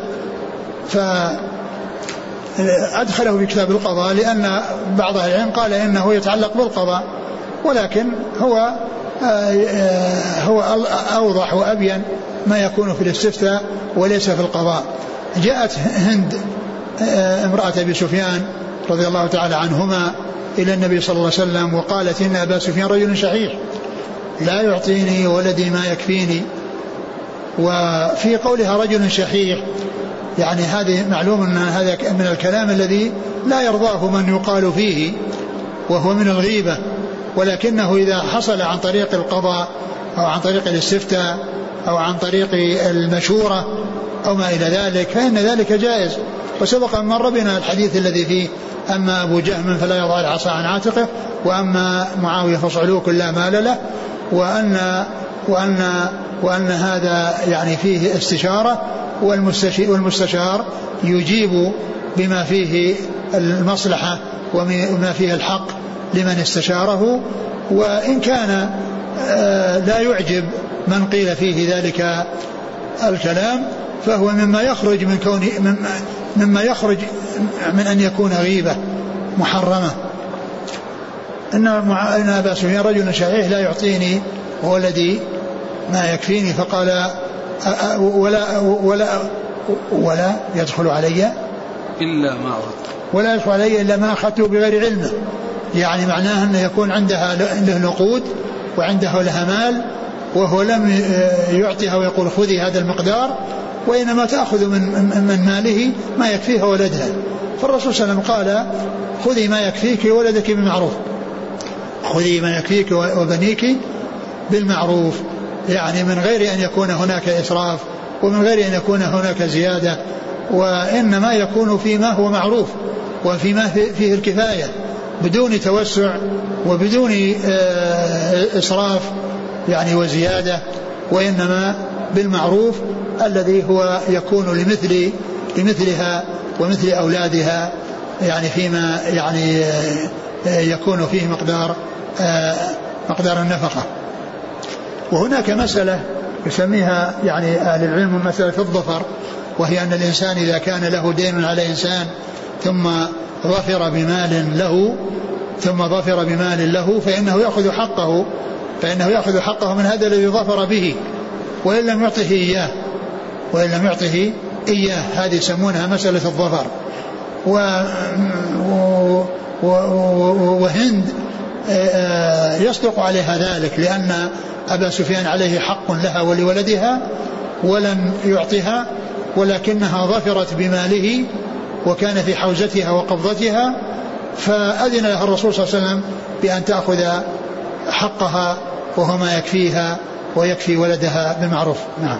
فأدخله في كتاب القضاء، لأن بعض أهل العلم قال إنه يتعلق بالقضاء، ولكن هو هو أوضح وأبين ما يكون في الاستفتاء وليس في القضاء. جاءت هند امرأة أبي سفيان رضي الله تعالى عنهما إلى النبي صلى الله عليه وسلم وقالت إن أبا سفيان رجل شحيح لا يعطيني ولدي ما يكفيني. وفي قولها رجل شحيح يعني هذه معلوم أن هذا من الكلام الذي لا يرضاه من يقال فيه وهو من الغيبة، ولكنه إذا حصل عن طريق القضاء أو عن طريق الاستفتاء أو عن طريق المشورة أو ما إلى ذلك فإن ذلك جائز. وسبق أن مر بنا الحديث الذي فيه أما أبو جهم فلا يضع العصا عن عاتقه، وأما معاوية فصعلوك لا مال له، وأن, وأن, وأن هذا يعني فيه استشارة، والمستشار يجيب بما فيه المصلحة وما فيه الحق لمن استشاره، وإن كان لا يعجب من قيل فيه ذلك الكلام فهو مما يخرج من كون مما يخرج من أن يكون غيبة محرمة. إن أبا سفيان رجل شحيح لا يعطيني ولدي ما يكفيني، فقال ولا ولا ولا يدخل علي إلا ما أردت ولا يدخل علي إلا ما أخذته بغير علمه، يعني معناه أنه يكون عندها له نقود وعنده لها مال وهو لم يعطيها ويقول خذي هذا المقدار، وإنما تأخذ من, من ماله ما يكفيها ولدها. فالرسول صلى الله عليه وسلم قال خذي ما يكفيك ولدك بالمعروف، خذي ما يكفيك وبنيك بالمعروف، يعني من غير أن يكون هناك إسراف ومن غير أن يكون هناك زيادة، وإنما يكون فيما هو معروف وفيما فيه الكفاية بدون توسع وبدون إسراف يعني وزيادة، وإنما بالمعروف الذي هو يكون لمثل لمثلها ومثل أولادها، يعني فيما يعني يكون فيه مقدار مقدار النفقة. وهناك مسألة يسميها يعني أهل العلم مسألة الظفر، وهي أن الإنسان إذا كان له دين على إنسان ثم ظفر بمال له ثم ظفر بمال له فإنه يأخذ حقه فإنه يأخذ حقه من هذا الذي ظفر به، وإن لم يعطه إياه وإن لم يعطه إياه هذه يسمونها مسألة الظفر. و... و... وهند يصدق عليها ذلك، لأن أبا سفيان عليه حق لها ولولدها ولم يعطها، ولكنها ظفرت بماله وكان في حوزتها وقبضتها، فأذن لها الرسول صلى الله عليه وسلم بأن تأخذ حقها وهو ما يكفيها ويكفي ولدها بالمعروف. نعم.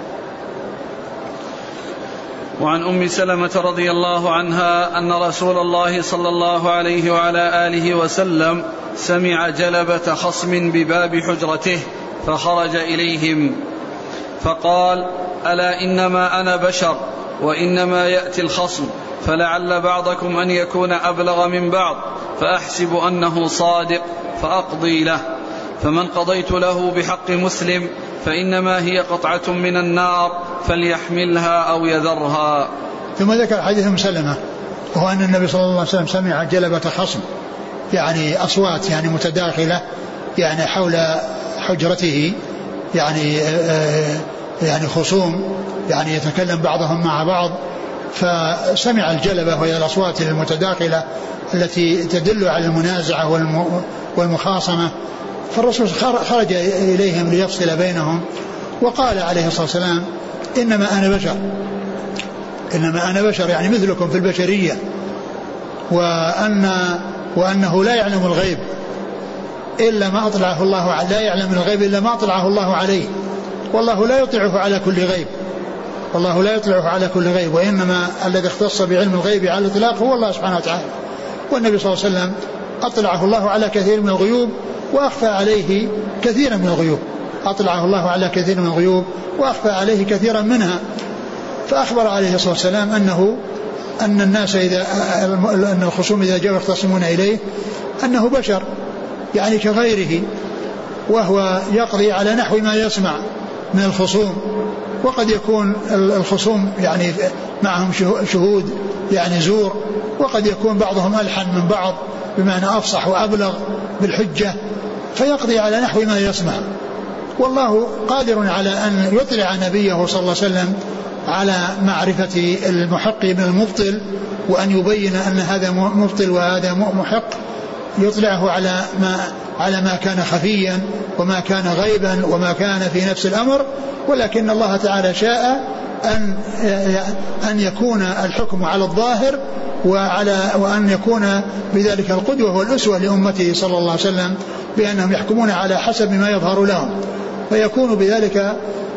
وعن أم سلمة رضي الله عنها أن رسول الله صلى الله عليه وعلى آله وسلم سمع جلبة خصم بباب حجرته فخرج إليهم فقال ألا إنما أنا بشر وإنما يأتي الخصم فلعل بعضكم أن يكون أبلغ من بعض فأحسب أنه صادق فأقضي له، فمن قضيت له بحق مسلم فإنما هي قطعة من النار فليحملها أو يذرها. ثم ذكر حديث أم سلمة وهو أن النبي صلى الله عليه وسلم سمع جلبة خصم، يعني أصوات يعني متداخلة يعني حول حجرته، يعني يعني خصوم يعني يتكلم بعضهم مع بعض، فسمع الجلبة وهي الأصوات المتداخلة التي تدل على المنازعة والمخاصمة، فالرسول خرج إليهم ليفصل بينهم وقال عليه الصلاة والسلام إنما أنا بشر إنما أنا بشر يعني مثلكم في البشرية، وأن وأنه لا يعلم الغيب إلا ما أطلعه الله عليه، لا يعلم الغيب إلا ما أطلعه الله عليه، والله لا يطلعه على كل غيب، والله لا يطلع على كل غيب، وإنما الذي اختص بعلم الغيب على الإطلاق هو الله سبحانه وتعالى. والنبي صلى الله عليه وسلم أطلعه الله على كثير من الغيوب وأخفى عليه كثيرا من الغيوب، أطلعه الله على كثير من الغيوب وأخفى عليه كثيرا منها. فأخبر عليه الصلاة والسلام أنه أن الناس إذا أن الخصوم إذا جاءوا يختصمون إليه أنه بشر يعني كغيره، وهو يقضي على نحو ما يسمع من الخصوم. وقد يكون الخصوم يعني معهم شهود يعني زور، وقد يكون بعضهم ألحن من بعض بمعنى أفصح وأبلغ بالحجة، فيقضي على نحو ما يسمع. والله قادر على أن يطلع نبيه صلى الله عليه وسلم على معرفة المحق من المبطل، وأن يبين أن هذا مبطل وهذا محق، يطلعه على ما على ما كان خفيا وما كان غيبا وما كان في نفس الأمر. ولكن الله تعالى شاء أن أن يكون الحكم على الظاهر، وعلى وأن يكون بذلك القدوة والأسوة لأمته صلى الله عليه وسلم، بأنهم يحكمون على حسب ما يظهر لهم، فيكون بذلك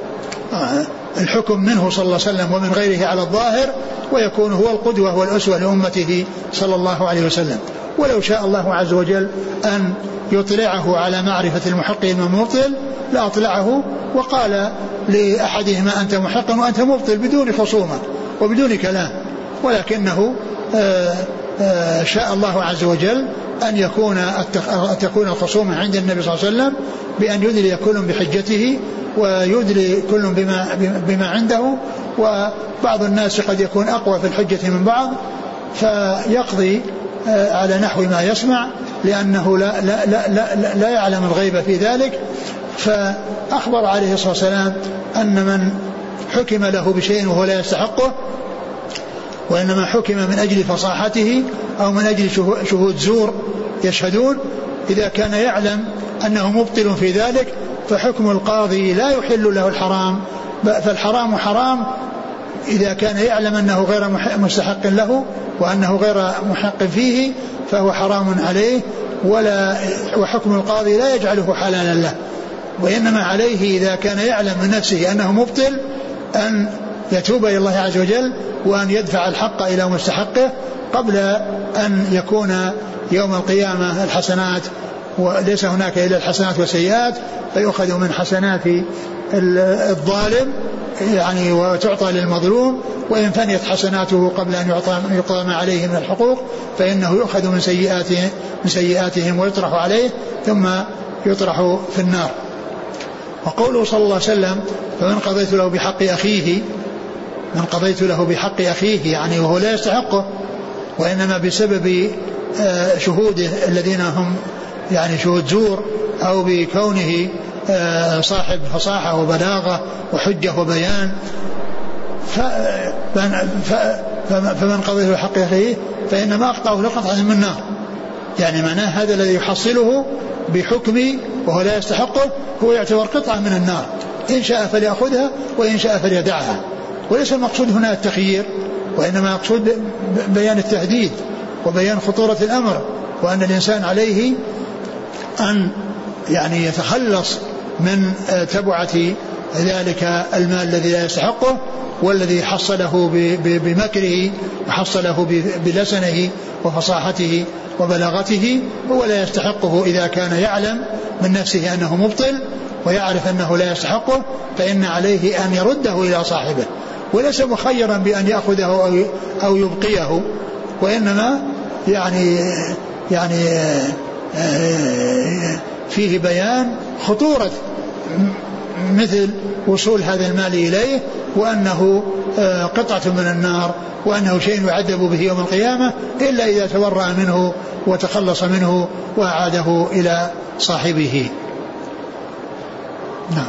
الحكم منه صلى الله عليه وسلم ومن غيره على الظاهر، ويكون هو القدوة والأسوة لأمته صلى الله عليه وسلم. ولو شاء الله عز وجل أن يطلعه على معرفة المحق من المبطل لأطلعه، وقال لأحدهما أنت محق وأنت مبطل بدون خصومة وبدون كلام. ولكنه آآ آآ شاء الله عز وجل أن يكون تكون الخصومة عند النبي صلى الله عليه وسلم بأن يدلي كل بحجته ويدلي كل بما, بما عنده. وبعض الناس قد يكون أقوى في الحجة من بعض، فيقضي على نحو ما يسمع، لأنه لا, لا, لا, لا, لا يعلم الغيب في ذلك. فأخبر عليه الصلاة والسلام أن من حكم له بشيء وهو لا يستحقه، وإنما حكم من أجل فصاحته أو من أجل شهود زور يشهدون، إذا كان يعلم أنه مبطل في ذلك فحكم القاضي لا يحل له الحرام، فالحرام حرام إذا كان يعلم أنه غير مستحق له وأنه غير محق فيه فهو حرام عليه، ولا وحكم القاضي لا يجعله حلالا له. وإنما عليه إذا كان يعلم من نفسه أنه مبطل أن يتوب إلى الله عز وجل وأن يدفع الحق إلى مستحقه قبل أن يكون يوم القيامة الحسنات، وليس هناك إلا الحسنات والسيئات، فيؤخذ من حسنات الظالم يعني وتعطى للمظلوم، وإن فنيت حسناته قبل أن يقام عليه من الحقوق فإنه يؤخذ من سيئاتهم, من سيئاتهم ويطرح عليه ثم يطرح في النار. وقوله صلى الله عليه وسلم فمن قضيت له بحق أخيه، من قضيت له بحق أخيه يعني وهو لا يستحقه، وإنما بسبب شهوده الذين هم يعني شهود زور، أو بكونه صاحب فصاحة وبلاغة وحجة وبيان. فمن قضيت له بحق أخيه فإنما أقطعه لقطعة من النار، يعني معناه هذا الذي يحصله بحكمي وهو لا يستحقه هو يعتبر قطعة من النار، إن شاء فليأخذها وإن شاء فليدعها. وليس المقصود هنا التخيير، وإنما مقصود بيان التهديد وبيان خطورة الأمر، وأن الإنسان عليه أن يعني يتخلص من تبعة ذلك المال الذي لا يستحقه، والذي حصله بمكره وحصله بلسنه وفصاحته وبلاغته هو لا يستحقه. إذا كان يعلم من نفسه أنه مبطل ويعرف أنه لا يستحقه فإن عليه أن يرده إلى صاحبه، وليس مخيرا بأن يأخذه أو يبقيه، وإنما يعني يعني فيه بيان خطورة مثل وصول هذا المال إليه، وأنه قطعة من النار، وأنه شيء يعذب به يوم القيامة إلا إذا تبرأ منه وتخلص منه وأعاده إلى صاحبه. نعم.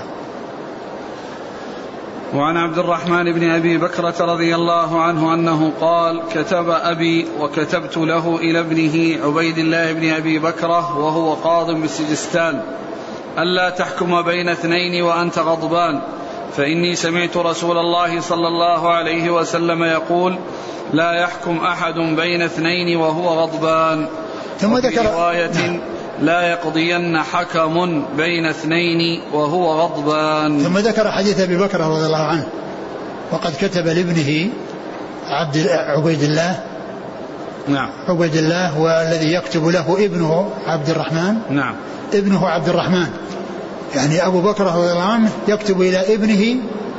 وعن عبد الرحمن بن أبي بكرة رضي الله عنه أنه قال كتب أبي وكتبت له إلى ابنه عبيد الله بن أبي بكرة وهو قاض بالسجستان ألا تحكم بين اثنين وأنت غضبان، فإني سمعت رسول الله صلى الله عليه وسلم يقول لا يحكم أحد بين اثنين وهو غضبان. ثم ذكر رواية لا يقضين حكم بين اثنين وهو غضبان. ثم ذكر حديث أبي بكر رضي الله عنه وقد كتب لابنه عبد عبيد الله. نعم. عبيد الله والذي يكتب له ابنه عبد الرحمن. نعم. ابنه عبد الرحمن، يعني أبو بكر رضي الله عنه يكتب إلى ابنه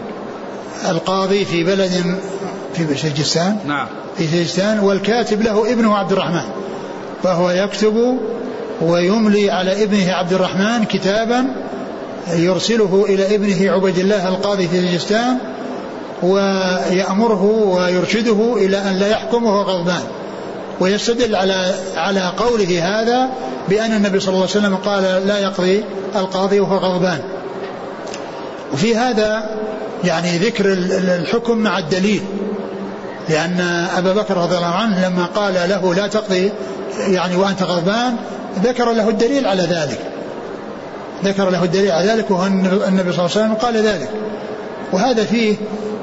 القاضي في بلد في سجستان. نعم. في سجستان، والكاتب له ابنه عبد الرحمن، فهو يكتب ويملي على ابنه عبد الرحمن كتابا يرسله إلى ابنه عبيد الله القاضي في سجستان، ويأمره ويرشده إلى أن لا يحكم وهو غضبان، ويستدل على على قوله هذا بأن النبي صلى الله عليه وسلم قال لا يقضي القاضي وهو غضبان. وفي هذا يعني ذكر الحكم مع الدليل، لأن أبا بكر رضي الله عنه لما قال له لا تقضي يعني وأنت غضبان ذكر له الدليل على ذلك، ذكر له الدليل على ذلك، وهو النبي صلى الله عليه وسلم قال ذلك. وهذا فيه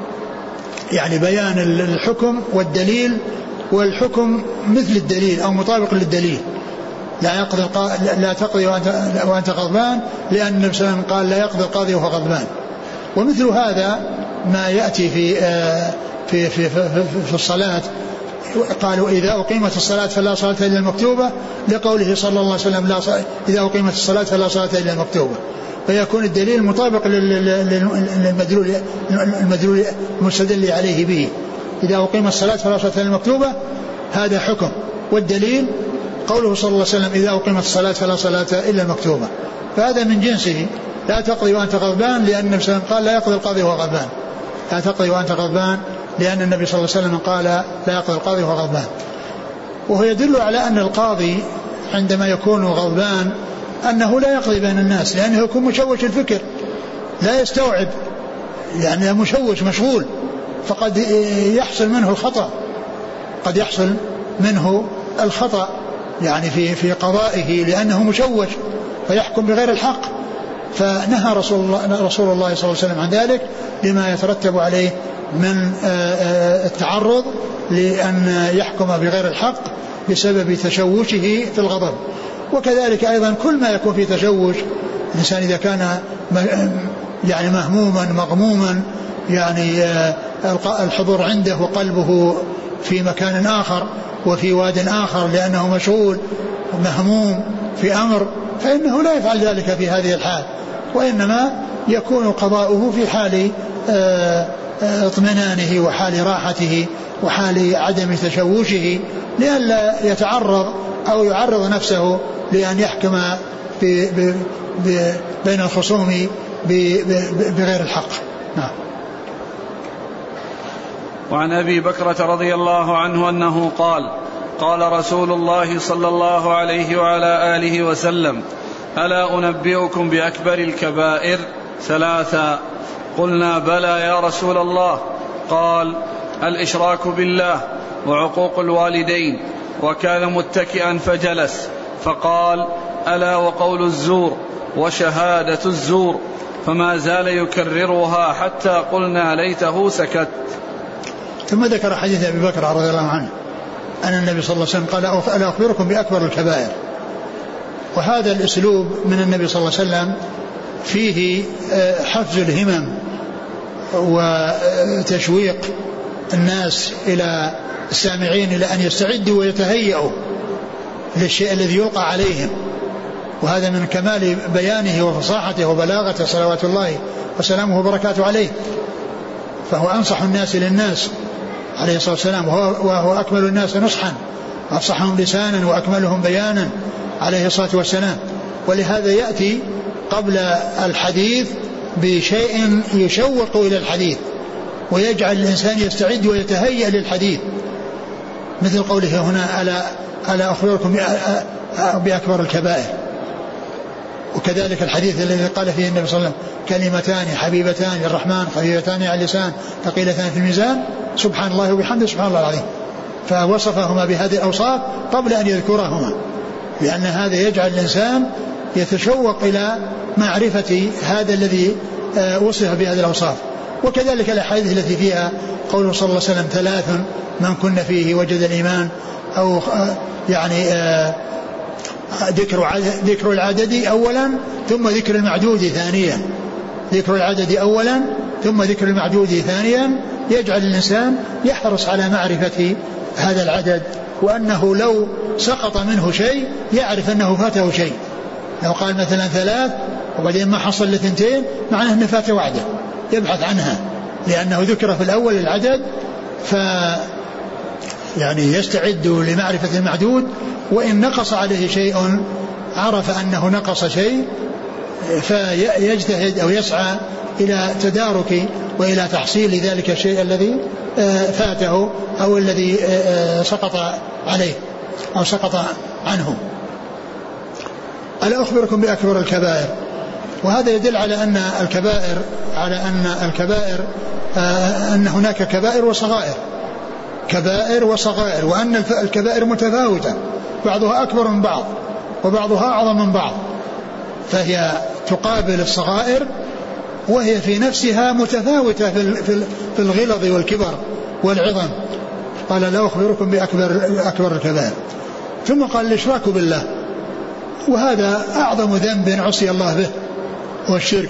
يعني بيان الحكم والدليل، والحكم مثل الدليل أو مطابق للدليل. لا يقضي لا تقضي وأنت, وأنت غضبان، لأن النبي صلى الله عليه وسلم قال لا يقضي القاضي وهو غضبان. ومثل هذا ما يأتي في في في في, في الصلاة، قالوا إذا أقيمت الصلاة فلا صلاة إلا المكتوبة، لقوله صلى الله عليه وسلم لا صلاة إذا أقيمت الصلاة فلا صلاة إلا المكتوبة، فيكون الدليل مطابق للمدلول المدلول المستدل عليه به. إذا أقيمت الصلاة فلا صلاة إلا المكتوبة هذا حكم، والدليل قوله صلى الله عليه وسلم إذا أقيمت الصلاة فلا صلاة إلا المكتوبة، فهذا من جنسه. لا تقضي وأنت غضبان، لأن النبي صلى الله عليه وسلم قال لا يقضي القاضي وهو غضبان. لا تقضي وأنت غضبان، لأن النبي صلى الله عليه وسلم قال لا يقضي القاضي وهو غضبان. وهو يدل على أن القاضي عندما يكون غضبان أنه لا يقضي بين الناس، لأنه يكون مشوش الفكر، لا يستوعب، يعني مشوش مشغول، فقد يحصل منه الخطأ، قد يحصل منه الخطأ يعني في في قضائه، لأنه مشوش فيحكم بغير الحق. فنهى رسول الله رسول الله صلى الله عليه وسلم عن ذلك لما يترتب عليه من التعرض لأن يحكم بغير الحق بسبب تشوشه في الغضب. وكذلك أيضا كل ما يكون في تشوش الإنسان إذا كان يعني مهموما مغموما، يعني الحضور عنده وقلبه في مكان آخر وفي واد آخر لأنه مشغول مهموم في أمر، فإنه لا يفعل ذلك في هذه الحال، وإنما يكون قضاؤه في حال اطمئنانه وحال راحته وحال عدم تشوشه، لئلا يتعرض أو يعرض نفسه لأن يحكم بين الخصوم بغير الحق. نعم. وعن أبي بكرة رضي الله عنه أنه قال قال رسول الله صلى الله عليه وعلى آله وسلم ألا أنبئكم بأكبر الكبائر ثلاثا؟ قلنا بلى يا رسول الله. قال الإشراك بالله وعقوق الوالدين. وكان متكئا فجلس فقال ألا وقول الزور وشهادة الزور، فما زال يكررها حتى قلنا ليته سكت. ثم ذكر حديث أبي بكر رضي الله عنه أن النبي صلى الله عليه وسلم قال ألا أخبركم بأكبر الكبائر. وهذا الأسلوب من النبي صلى الله عليه وسلم فيه حفز الهمم وتشويق الناس إلى السامعين إلى أن يستعدوا ويتهيئوا للشيء الذي يلقى عليهم، وهذا من كمال بيانه وفصاحته وبلاغته صلوات الله وسلامه وبركاته عليه. فهو أنصح الناس للناس عليه الصلاة والسلام، وهو, وهو أكمل الناس نصحا وأفصحهم لسانا وأكملهم بيانا عليه الصلاة والسلام. ولهذا يأتي قبل الحديث بشيء يشوق إلى الحديث ويجعل الإنسان يستعد ويتهيأ للحديث، مثل قوله هنا ألا, ألا أخبركم بأكبر الكبائر. وكذلك الحديث الذي قال فيه النبي صلى الله عليه وسلم كلمتان حبيبتان للرحمن خفيفتان على اللسان ثقيلتان في الميزان سبحان الله وبحمده سبحان الله العظيم، فوصفهما بهذه الأوصاف قبل أن يذكرهما، لأن هذا يجعل الإنسان يتشوق إلى معرفة هذا الذي وصف بهذه الأوصاف. وكذلك الأحاديث التي فيها قوله صلى الله عليه وسلم ثلاث من كن فيه وجد الإيمان، أو يعني ذكر ذكر العدد أولا ثم ذكر المعدود ثانيا، ذكر العدد أولا ثم ذكر المعدود ثانيا يجعل الإنسان يحرص على معرفة هذا العدد، وأنه لو سقط منه شيء يعرف أنه فاته شيء. لو قال مثلا ثلاث وبعدين ما حصل لثنتين معناه أنه فاته واحدة، يبحث عنها لأنه ذكر في الأول العدد، ف يعني يستعد لمعرفة المعدود، وإن نقص عليه شيء عرف أنه نقص شيء فيجتهد أو يسعى إلى تدارك وإلى تحصيل ذلك الشيء الذي فاته أو الذي سقط عليه أو سقط عنه. ألا أخبركم بأكبر الكبائر؟ وهذا يدل على أن الكبائر على أن الكبائر أن هناك كبائر وصغائر، كبائر وصغائر، وأن الكبائر متفاوتة، بعضها أكبر من بعض وبعضها أعظم من بعض، فهي تقابل الصغائر وهي في نفسها متفاوتة في الغلظ والكبر والعظم. قال لا أخبركم بأكبر أكبر الكبائر. ثم قال الإشراك بالله، وهذا أعظم ذنب عصي الله به، هو الشرك،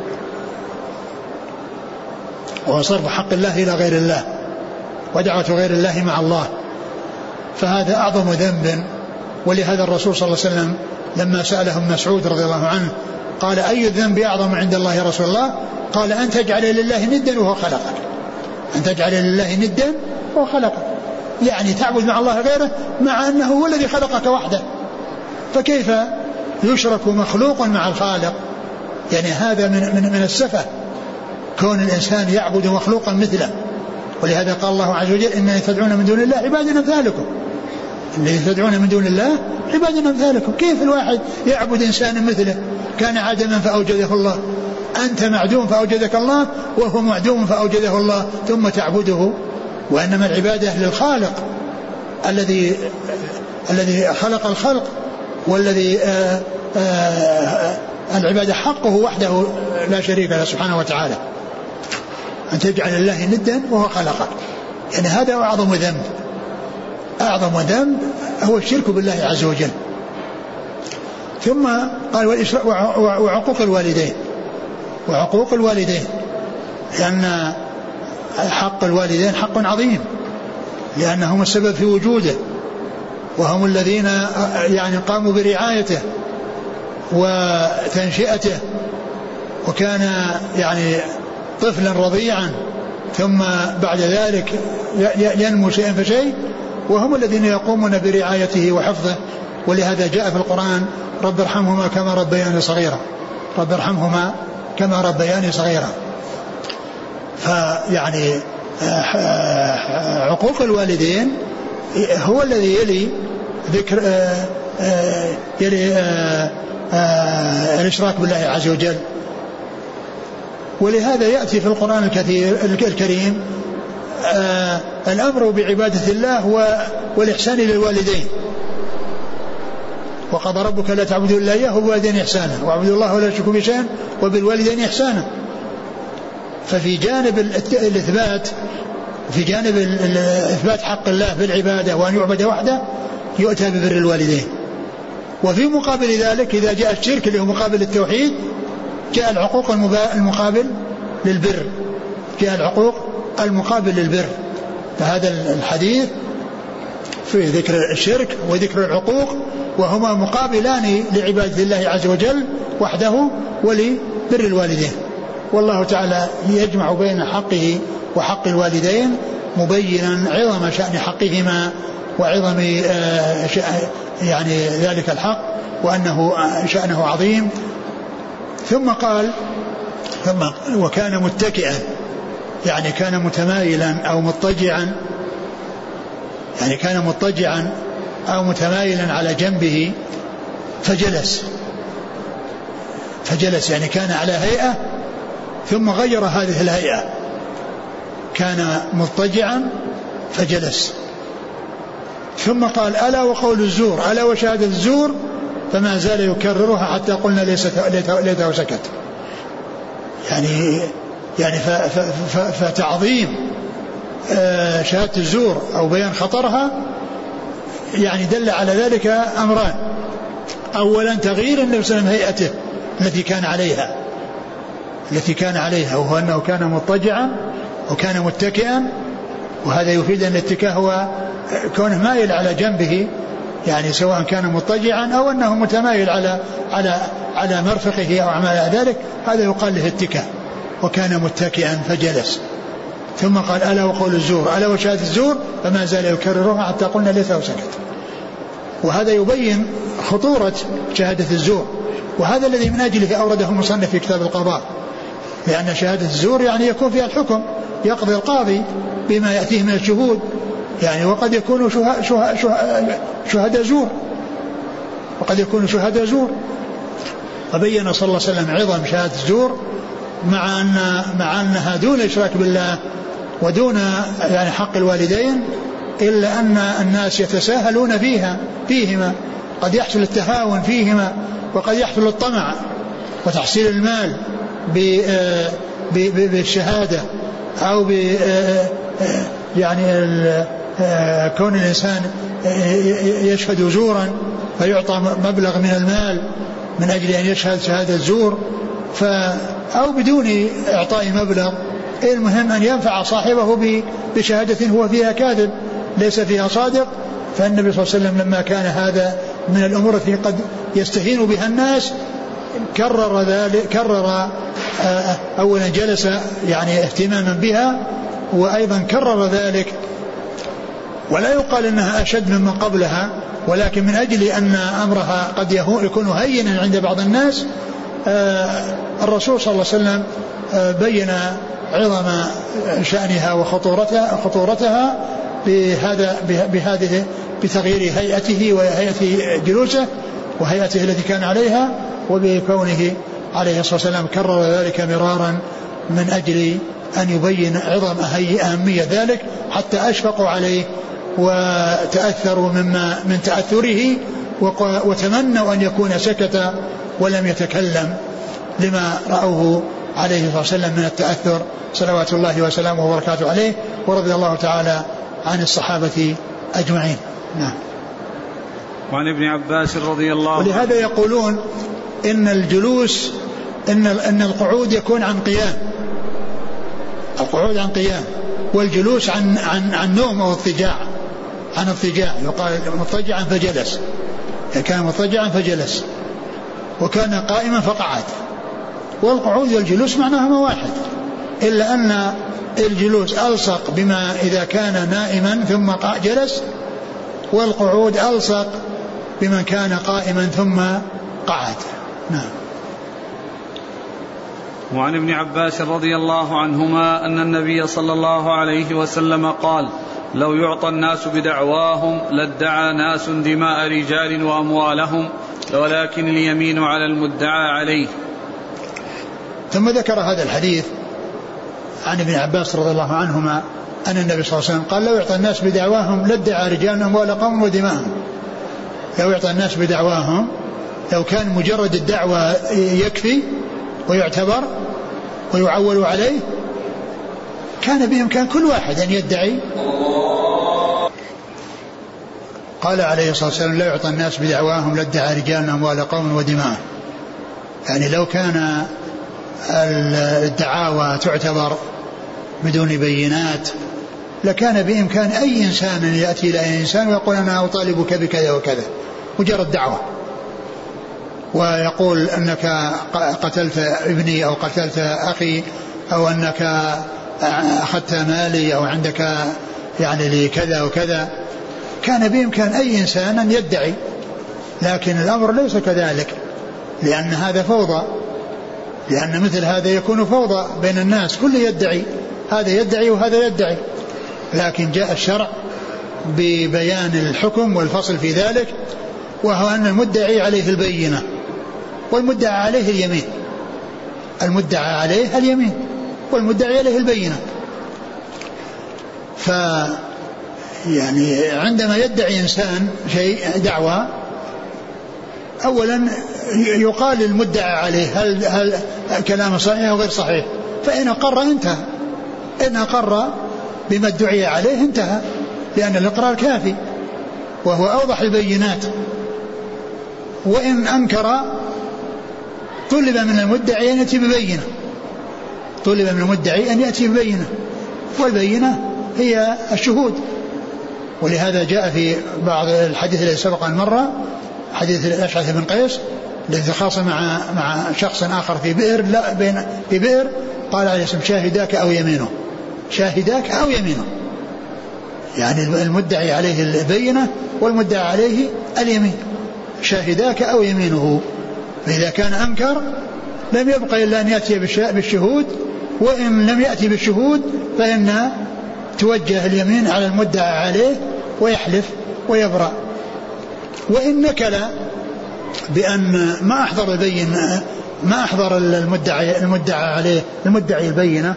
وهو صرف حق الله إلى غير الله ودعوة غير الله مع الله، فهذا أعظم ذنب. ولهذا الرسول صلى الله عليه وسلم لما سأله مسعود رضي الله عنه قال أي الذنب أعظم عند الله يا رسول الله؟ قال أن تجعل لله ندا وهو خلقك، أن تجعل لله ندا وهو خلقك، يعني تعبد مع الله غيره مع أنه هو الذي خلقك وحده، فكيف يشرك مخلوق مع الخالق؟ يعني هذا من, من, من السفه كون الإنسان يعبد مخلوقا مثله. ولهذا قال الله عز وجل إنني تدعون من دون الله عبادا أمثالكم، الذي تدعون من دون الله عبادا أمثالكم. كيف الواحد يعبد إنسان مثله؟ كان عدما فأوجده الله، أنت معدوم فأوجدك الله، وهو معدوم فأوجده الله، ثم تعبده. وإنما العبادة للخالق الذي الذي خلق الخلق، والذي آآ آآ العبادة حقه وحده لا شريك له سبحانه وتعالى. أن تجعل الله ندا وهو خلقك، يعني هذا أعظم ذنب، أعظم ذنب هو الشرك بالله عز وجل. ثم قال وعقوق الوالدين، وعقوق الوالدين، لأن حق الوالدين حق عظيم، لأنهم السبب في وجوده، وهم الذين يعني قاموا برعايته وتنشئته، وكان يعني طفلا رضيعا ثم بعد ذلك ينمو شيئا فشيء، وهم الذين يقومون برعايته وحفظه. ولهذا جاء في القرآن رب ارحمهما كما ربياني صغيرا، رب ارحمهما كما ربياني صغيرا. فيعني عقوق الوالدين هو الذي يلي ذكر يلي الإشراك بالله عز وجل. ولهذا يأتي في القرآن الكثير الكريم الأمر بعبادة الله والإحسان للوالدين، وقضى ربك لا تعبدوا إلا إياه وبالوالدين إحسانا واعبدوا الله ولا تشركوا به شيئا وبالوالدين إحسانا. ففي جانب الإثبات في جانب إثبات حق الله بالعبادة وأن يعبد وحده يؤتى ببر الوالدين، وفي مقابل ذلك إذا جاء الشرك اللي هو مقابل التوحيد جاء العقوق المقابل للبر، جاء العقوق المقابل للبر. فهذا الحديث في ذكر الشرك وذكر العقوق، وهما مقابلان لعبادة الله عز وجل وحده ولبر الوالدين. والله تعالى يجمع بين حقه وحق الوالدين مبينا عظم شأن حقهما وعظم يعني ذلك الحق وأنه شأنه عظيم. ثم قال ثم وكان متكئا، يعني كان متمايلا أو مضطجعا، يعني كان مضطجعا أو متمايلا على جنبه فجلس فجلس يعني كان على هيئة ثم غير هذه الهيئة، كان مضطجعا فجلس. ثم قال ألا وقول الزور، ألا وشهادة الزور، فما زال يكررها حتى قلنا ليته سكت. يعني يعني فتعظيم شهادة الزور أو بيان خطرها يعني دل على ذلك أمران: أولا تغيير النبي صلى الله عليه وسلم هيئته التي كان عليها، التي كان عليها، وهو أنه كان مضطجعا وكان متكئا، وهذا يفيد أن الاتكاء هو كونه مايل على جنبه، يعني سواء كان مضطجعا أو أنه متمايل على على على مرفقه أو على ذلك، هذا يقال له اتكاء. وكان متكئا فجلس. ثم قال ألا وقول الزور، ألا وشهادة الزور، فما زال يكررها حتى قلنا ليته وسكت. وهذا يبين خطورة شهادة الزور، وهذا الذي من أجله أورده المصنف في كتاب القضاء، لأن شهادة الزور يعني يكون فيها الحكم، يقضي القاضي بما يأتيه من الشهود، يعني وقد يكون شهادة زور، وقد يكون شهادة زور. فبين صلى الله عليه وسلم عظم شهادة الزور، مع أن مع أنها دون إشراك بالله ودون يعني حق الوالدين، إلا أن الناس يتساهلون فيها فيهما، قد يحصل التهاون فيهما، وقد يحصل الطمع وتحصيل المال بالشهادة، أو ب يعني كون الإنسان يشهد زورا فيعطى مبلغ من المال من أجل أن يشهد شهادة زور، ف أو بدون إعطاء مبلغ. المهم أن ينفع صاحبه بشهادة هو فيها كاذب ليس فيها صادق. فالنبي صلى الله عليه وسلم لما كان هذا من الأمور التي قد يستهين بها الناس كرر ذلك، كرر أولا جلس يعني اهتماما بها، وأيضا كرر ذلك. ولا يقال أنها أشد مما قبلها، ولكن من أجل أن أمرها قد يكون هينا عند بعض الناس، الرسول صلى الله عليه وسلم بين عظم شأنها وخطورتها خطورتها بهذا بهذه بتغيير هيئته وهيئة جلوسه وهيئته التي كان عليها، وبكونه عليه الصلاة والسلام كرر ذلك مرارا من أجل أن يبين عظم أهمية ذلك، حتى أشفقوا عليه وتأثروا مما من تأثره، وتمنوا أن يكون سكت ولم يتكلم لما رأوه عليه الصلاة والسلام من التأثر صلوات الله وسلامه وبركاته عليه. ورضي الله تعالى عن الصحابة أجمعين. نعم. وعن ابن عباس رضي الله عنه. ولهذا يقولون إن الجلوس إن إن القعود يكون عن قيام، القعود عن قيام، والجلوس عن عن عن نوم أو اضطجاع، عن اضطجاع. يقال مضطجعا فجلس، كان مضطجعا فجلس، وكان قائما فقعد. والقعود والجلوس معناهما واحد، إلا أن الجلوس ألصق بما إذا كان نائما ثم جلس، والقعود ألصق بمن كان قائما ثم قعد. نعم. وعن ابن عباس رضي الله عنهما أن النبي صلى الله عليه وسلم قال: لو يعطى الناس بدعواهم لادعى ناس دماء رجال وأموالهم، ولكن اليمين على المدعى عليه. ثم ذكر هذا الحديث عن ابن عباس رضي الله عنهما أن النبي صلى الله عليه وسلم قال: لو يعطى الناس بدعواهم لادعى رجال أموال قوم ودماءهم. لو يعطى الناس بدعواهم، لو كان مجرد الدعوة يكفي ويعتبر ويعول عليه، كان بإمكان كل واحد أن يدعي. قال عليه الصلاة والسلام: لا يعطى الناس بدعواهم لادعى رجال أموال قوم ودماءهم. يعني لو كان الدعاوى تعتبر بدون بينات، لكان بإمكان أي إنسان أن يأتي إلى أي إنسان ويقول: أنا أطالبك بكذا وكذا، مجرد دعوة، ويقول أنك قتلت ابني أو قتلت أخي أو أنك أخذت مالي أو عندك يعني لكذا وكذا. كان بإمكان أي إنسان أن يدعي، لكن الأمر ليس كذلك، لأن هذا فوضى، لأن مثل هذا يكون فوضى بين الناس، كل يدعي، هذا يدعي وهذا يدعي. لكن جاء الشرع ببيان الحكم والفصل في ذلك، وهو أن المدعي عليه البينة والمدعى عليه اليمين. المدعى عليه اليمين والمدعي عليه البينة. ف يعني عندما يدعي إنسان شيء دعوة، أولا يقال المدعى عليه هل, هل كلامه صحيح أو غير صحيح، فإن أقر انتهى، إن أقر بما ادعي عليه انتهى، لأن الإقرار كافي وهو أوضح البينات. وإن أنكر طلب من المدعي أن يأتي ببينة، طلب من المدعي أن يأتي ببينة، والبينة هي الشهود. ولهذا جاء في بعض الحديث الذي سبق أن مر حديث الأشعث بن قيس الذي تخاصم مع مع شخص آخر في بئر لا بين في بئر، قال عليه السلام شاهداك أو يمينه، شاهداك أو يمينه، يعني المدعي عليه البينة والمدعي عليه اليمين، شاهداك أو يمينه. فإذا كان أنكر لم يبقى إلا أن يأتي بالشهود، وإن لم يأتي بالشهود فإن توجه اليمين على المدعى عليه ويحلف ويبرأ. وإن نكل بأن ما أحضر البين ما أحضر المدعي المدعى عليه المدعي البينة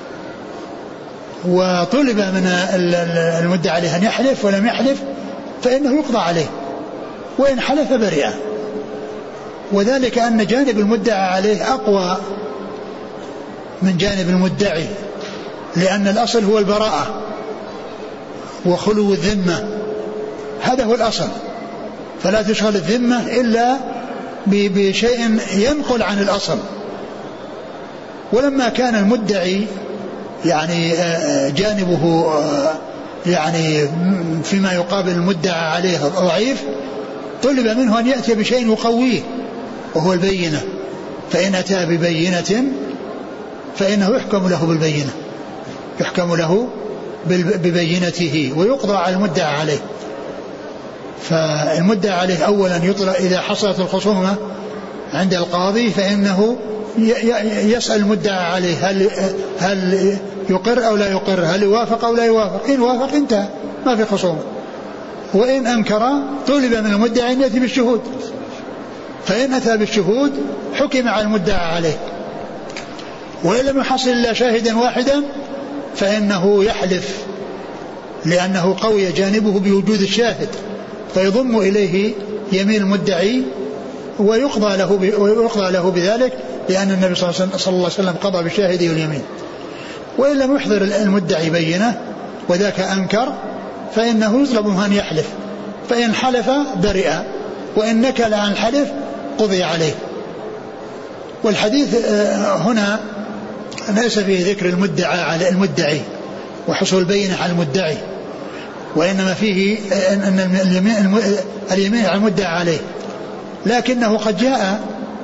وطلب من المدعى عليه أن يحلف ولم يحلف فإنه يقضى عليه، وإن حلف برئ. وذلك أن جانب المدعى عليه أقوى من جانب المدعي، لأن الأصل هو البراءة وخلو الذمة، هذا هو الأصل، فلا تشغل الذمة إلا بشيء ينقل عن الأصل. ولما كان المدعي يعني جانبه يعني فيما يقابل المدعى عليه ضعيف، طلب منه أن يأتي بشيء يقويه وهو البينة، فإن أتى ببينة فإنه يحكم له بالبينة، يحكم له ببينته ويقضى على المدعى عليه. فالمدعى عليه أولا يطلع إذا حصلت الخصومة عند القاضي فإنه يسأل المدعى عليه هل, هل يقر أو لا يقر، هل يوافق أو لا يوافق، إن وافق انتهى ما في خصومة، وإن أنكر طلب من المدعى أن يأتي بالشهود، فإن أتى بالشهود حكم على المدعى عليه، وإن لم يحصل إلا شاهدا واحدا فإنه يحلف، لأنه قوي جانبه بوجود الشاهد، فيضم إليه يمين المدعي ويقضى له ويقضى له بذلك، لأن النبي صلى الله عليه وسلم قضى بالشاهد واليمين. وإن لم يحضر المدعي بينة وذاك أنكر فإنه يطلب منه أن يحلف، فإن حلف برئ، وإن نكل عن الحلف قضي عليه. والحديث هنا ليس فيه ذكر المدعى على المدعي وحصول بينة على المدعي، وإنما فيه أن اليمين على المدعى عليه، لكنه قد جاء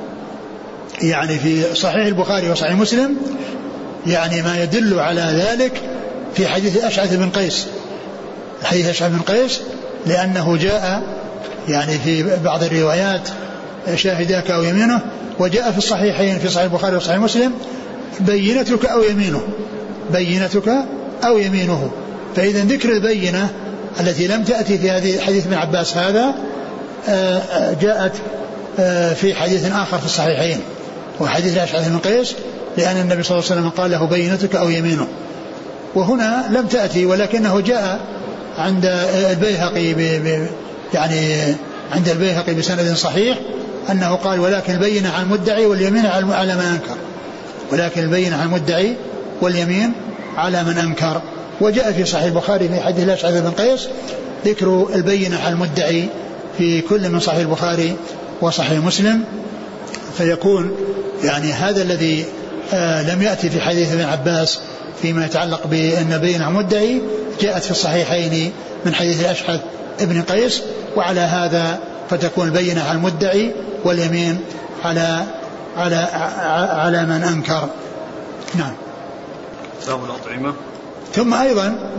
يعني في صحيح البخاري وصحيح مسلم يعني ما يدل على ذلك في حديث أشعث بن قيس، حديث أشعث بن قيس، لأنه جاء يعني في بعض الروايات شاهداك أو يمينه، وجاء في الصحيحين في صحيح البخاري وصحيح مسلم بينتك أو يمينه، بينتك أو يمينه. فإذا ذكر البينة التي لم تأتي في هذه حديث ابن عباس هذا جاءت في حديث آخر في الصحيحين وحديث أشعث بن قيس، لأن النبي صلى الله عليه وسلم قال له بينتك أو يمينه، وهنا لم تأتي، ولكنه جاء عند البيهقي يعني عند البيهقي بسند صحيح أنه قال ولكن البينة على المدعي واليمين على من أنكر، ولكن البينة على المدعي واليمين على من أنكر. وجاء في صحيح البخاري في حديث أشعث بن قيس ذكر البينة على المدعي في كل من صحيح البخاري وصحيح مسلم. فيكون يعني هذا الذي آه لم يأتي في حديث ابن عباس فيما يتعلق بأن البينة على المدعي جاءت في الصحيحين من حديث أشعث ابن قيس، وعلى هذا فتكون البينة على المدعي واليمين على على على من أنكر. نعم. باب الأطعمة. ثم أيضا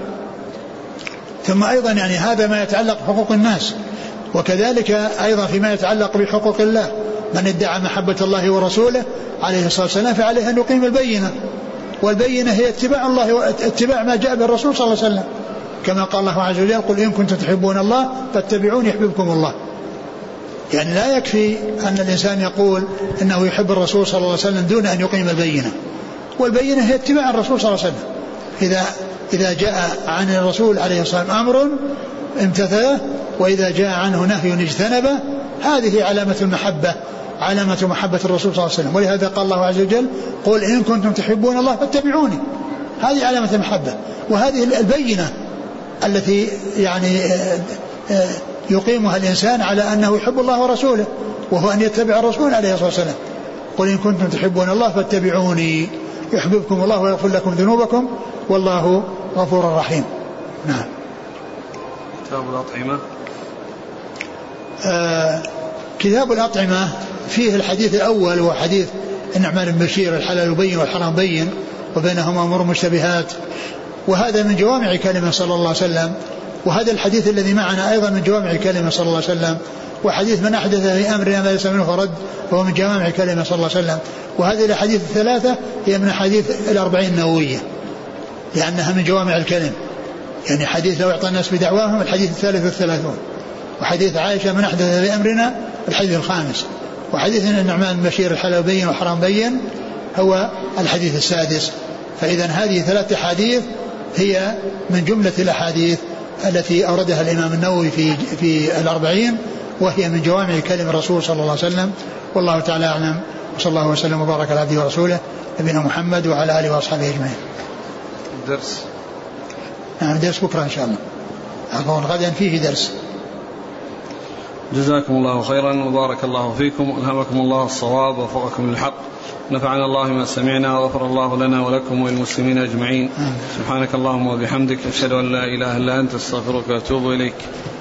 ثم أيضا يعني هذا ما يتعلق بحقوق الناس، وكذلك أيضا فيما يتعلق بحقوق الله، من ادعى محبة الله ورسوله عليه الصلاة والسلام فعليه أن يقيم البينة، والبينة هي اتباع الله واتباع ما جاء بالرسول صلى الله عليه وسلم، كما قال الله عز وجل قل إن كنتم تحبون الله فاتبعوني يحببكم الله. يعني لا يكفي أن الإنسان يقول إنه يحب الرسول صلى الله عليه وسلم دون أن يقيم البينة، والبينة هي اتباع الرسول صلى الله عليه وسلم. إذا إذا جاء عن الرسول عليه الصلاة والسلام أمر امتثله، وإذا جاء عنه نهي اجتنبه، هذه علامة المحبة، علامة محبة الرسول صلى الله عليه وسلم. ولهذا قال الله عز وجل قل إن كنتم تحبون الله فاتبعوني، هذه علامة المحبة، وهذه البينة التي يعني يقيمها الإنسان على أنه يحب الله ورسوله، وهو أن يتبع الرسول عليه الصلاة والسلام. قل إن كنتم تحبون الله فاتبعوني، يحببكم الله ويغفر لكم ذنوبكم والله غفور رحيم. نعم. كتاب الأطعمة. آه كتاب الأطعمة فيه الحديث الأول وحديث النعمان بن بشير الحلال بين والحرام بين وبينهما أمور مشتبهات، وهذا من جوامع كلمة صلى الله عليه وسلم. وهذا الحديث الذي معنا أيضا من جوامع كلمة صلى الله عليه وسلم. وحديث من أحدث في أمرنا ما ليس منه فرد وهو من جوامع كلمة صلى الله عليه وسلم. وهذه الأحاديث الثلاثة هي من حديث الأربعين النووية لأنها من جوامع الكلم، يعني حديث لو أعطى الناس بدعواهم الحديث الثالث والثلاثون، وحديث عائشة من أحدث في أمرنا الحديث الخامس، وحديث النعمان بن بشير الحلال بين والحرام بين هو الحديث السادس. فإذا هذه ثلاث حديث هي من جملة الأحاديث التي أوردها الإمام النووي في في الأربعين، وهي من جوامع كلم الرسول صلى الله عليه وسلم. والله تعالى أعلم، وصلى الله وسلم وبارك على عبده ورسوله نبينا محمد وعلى آله وأصحابه أجمعين. درس نعم درس بكرة إن شاء الله، أقول غدا فيه درس. جزاكم الله خيرا وبارك الله فيكم وألهمكم الله الصواب ووفقكم للحق، نفعنا الله ما سمعنا وغفر الله لنا ولكم وللمسلمين أجمعين. سبحانك اللهم وبحمدك أشهد أن لا إله إلا أنت أستغفرك وأتوب إليك.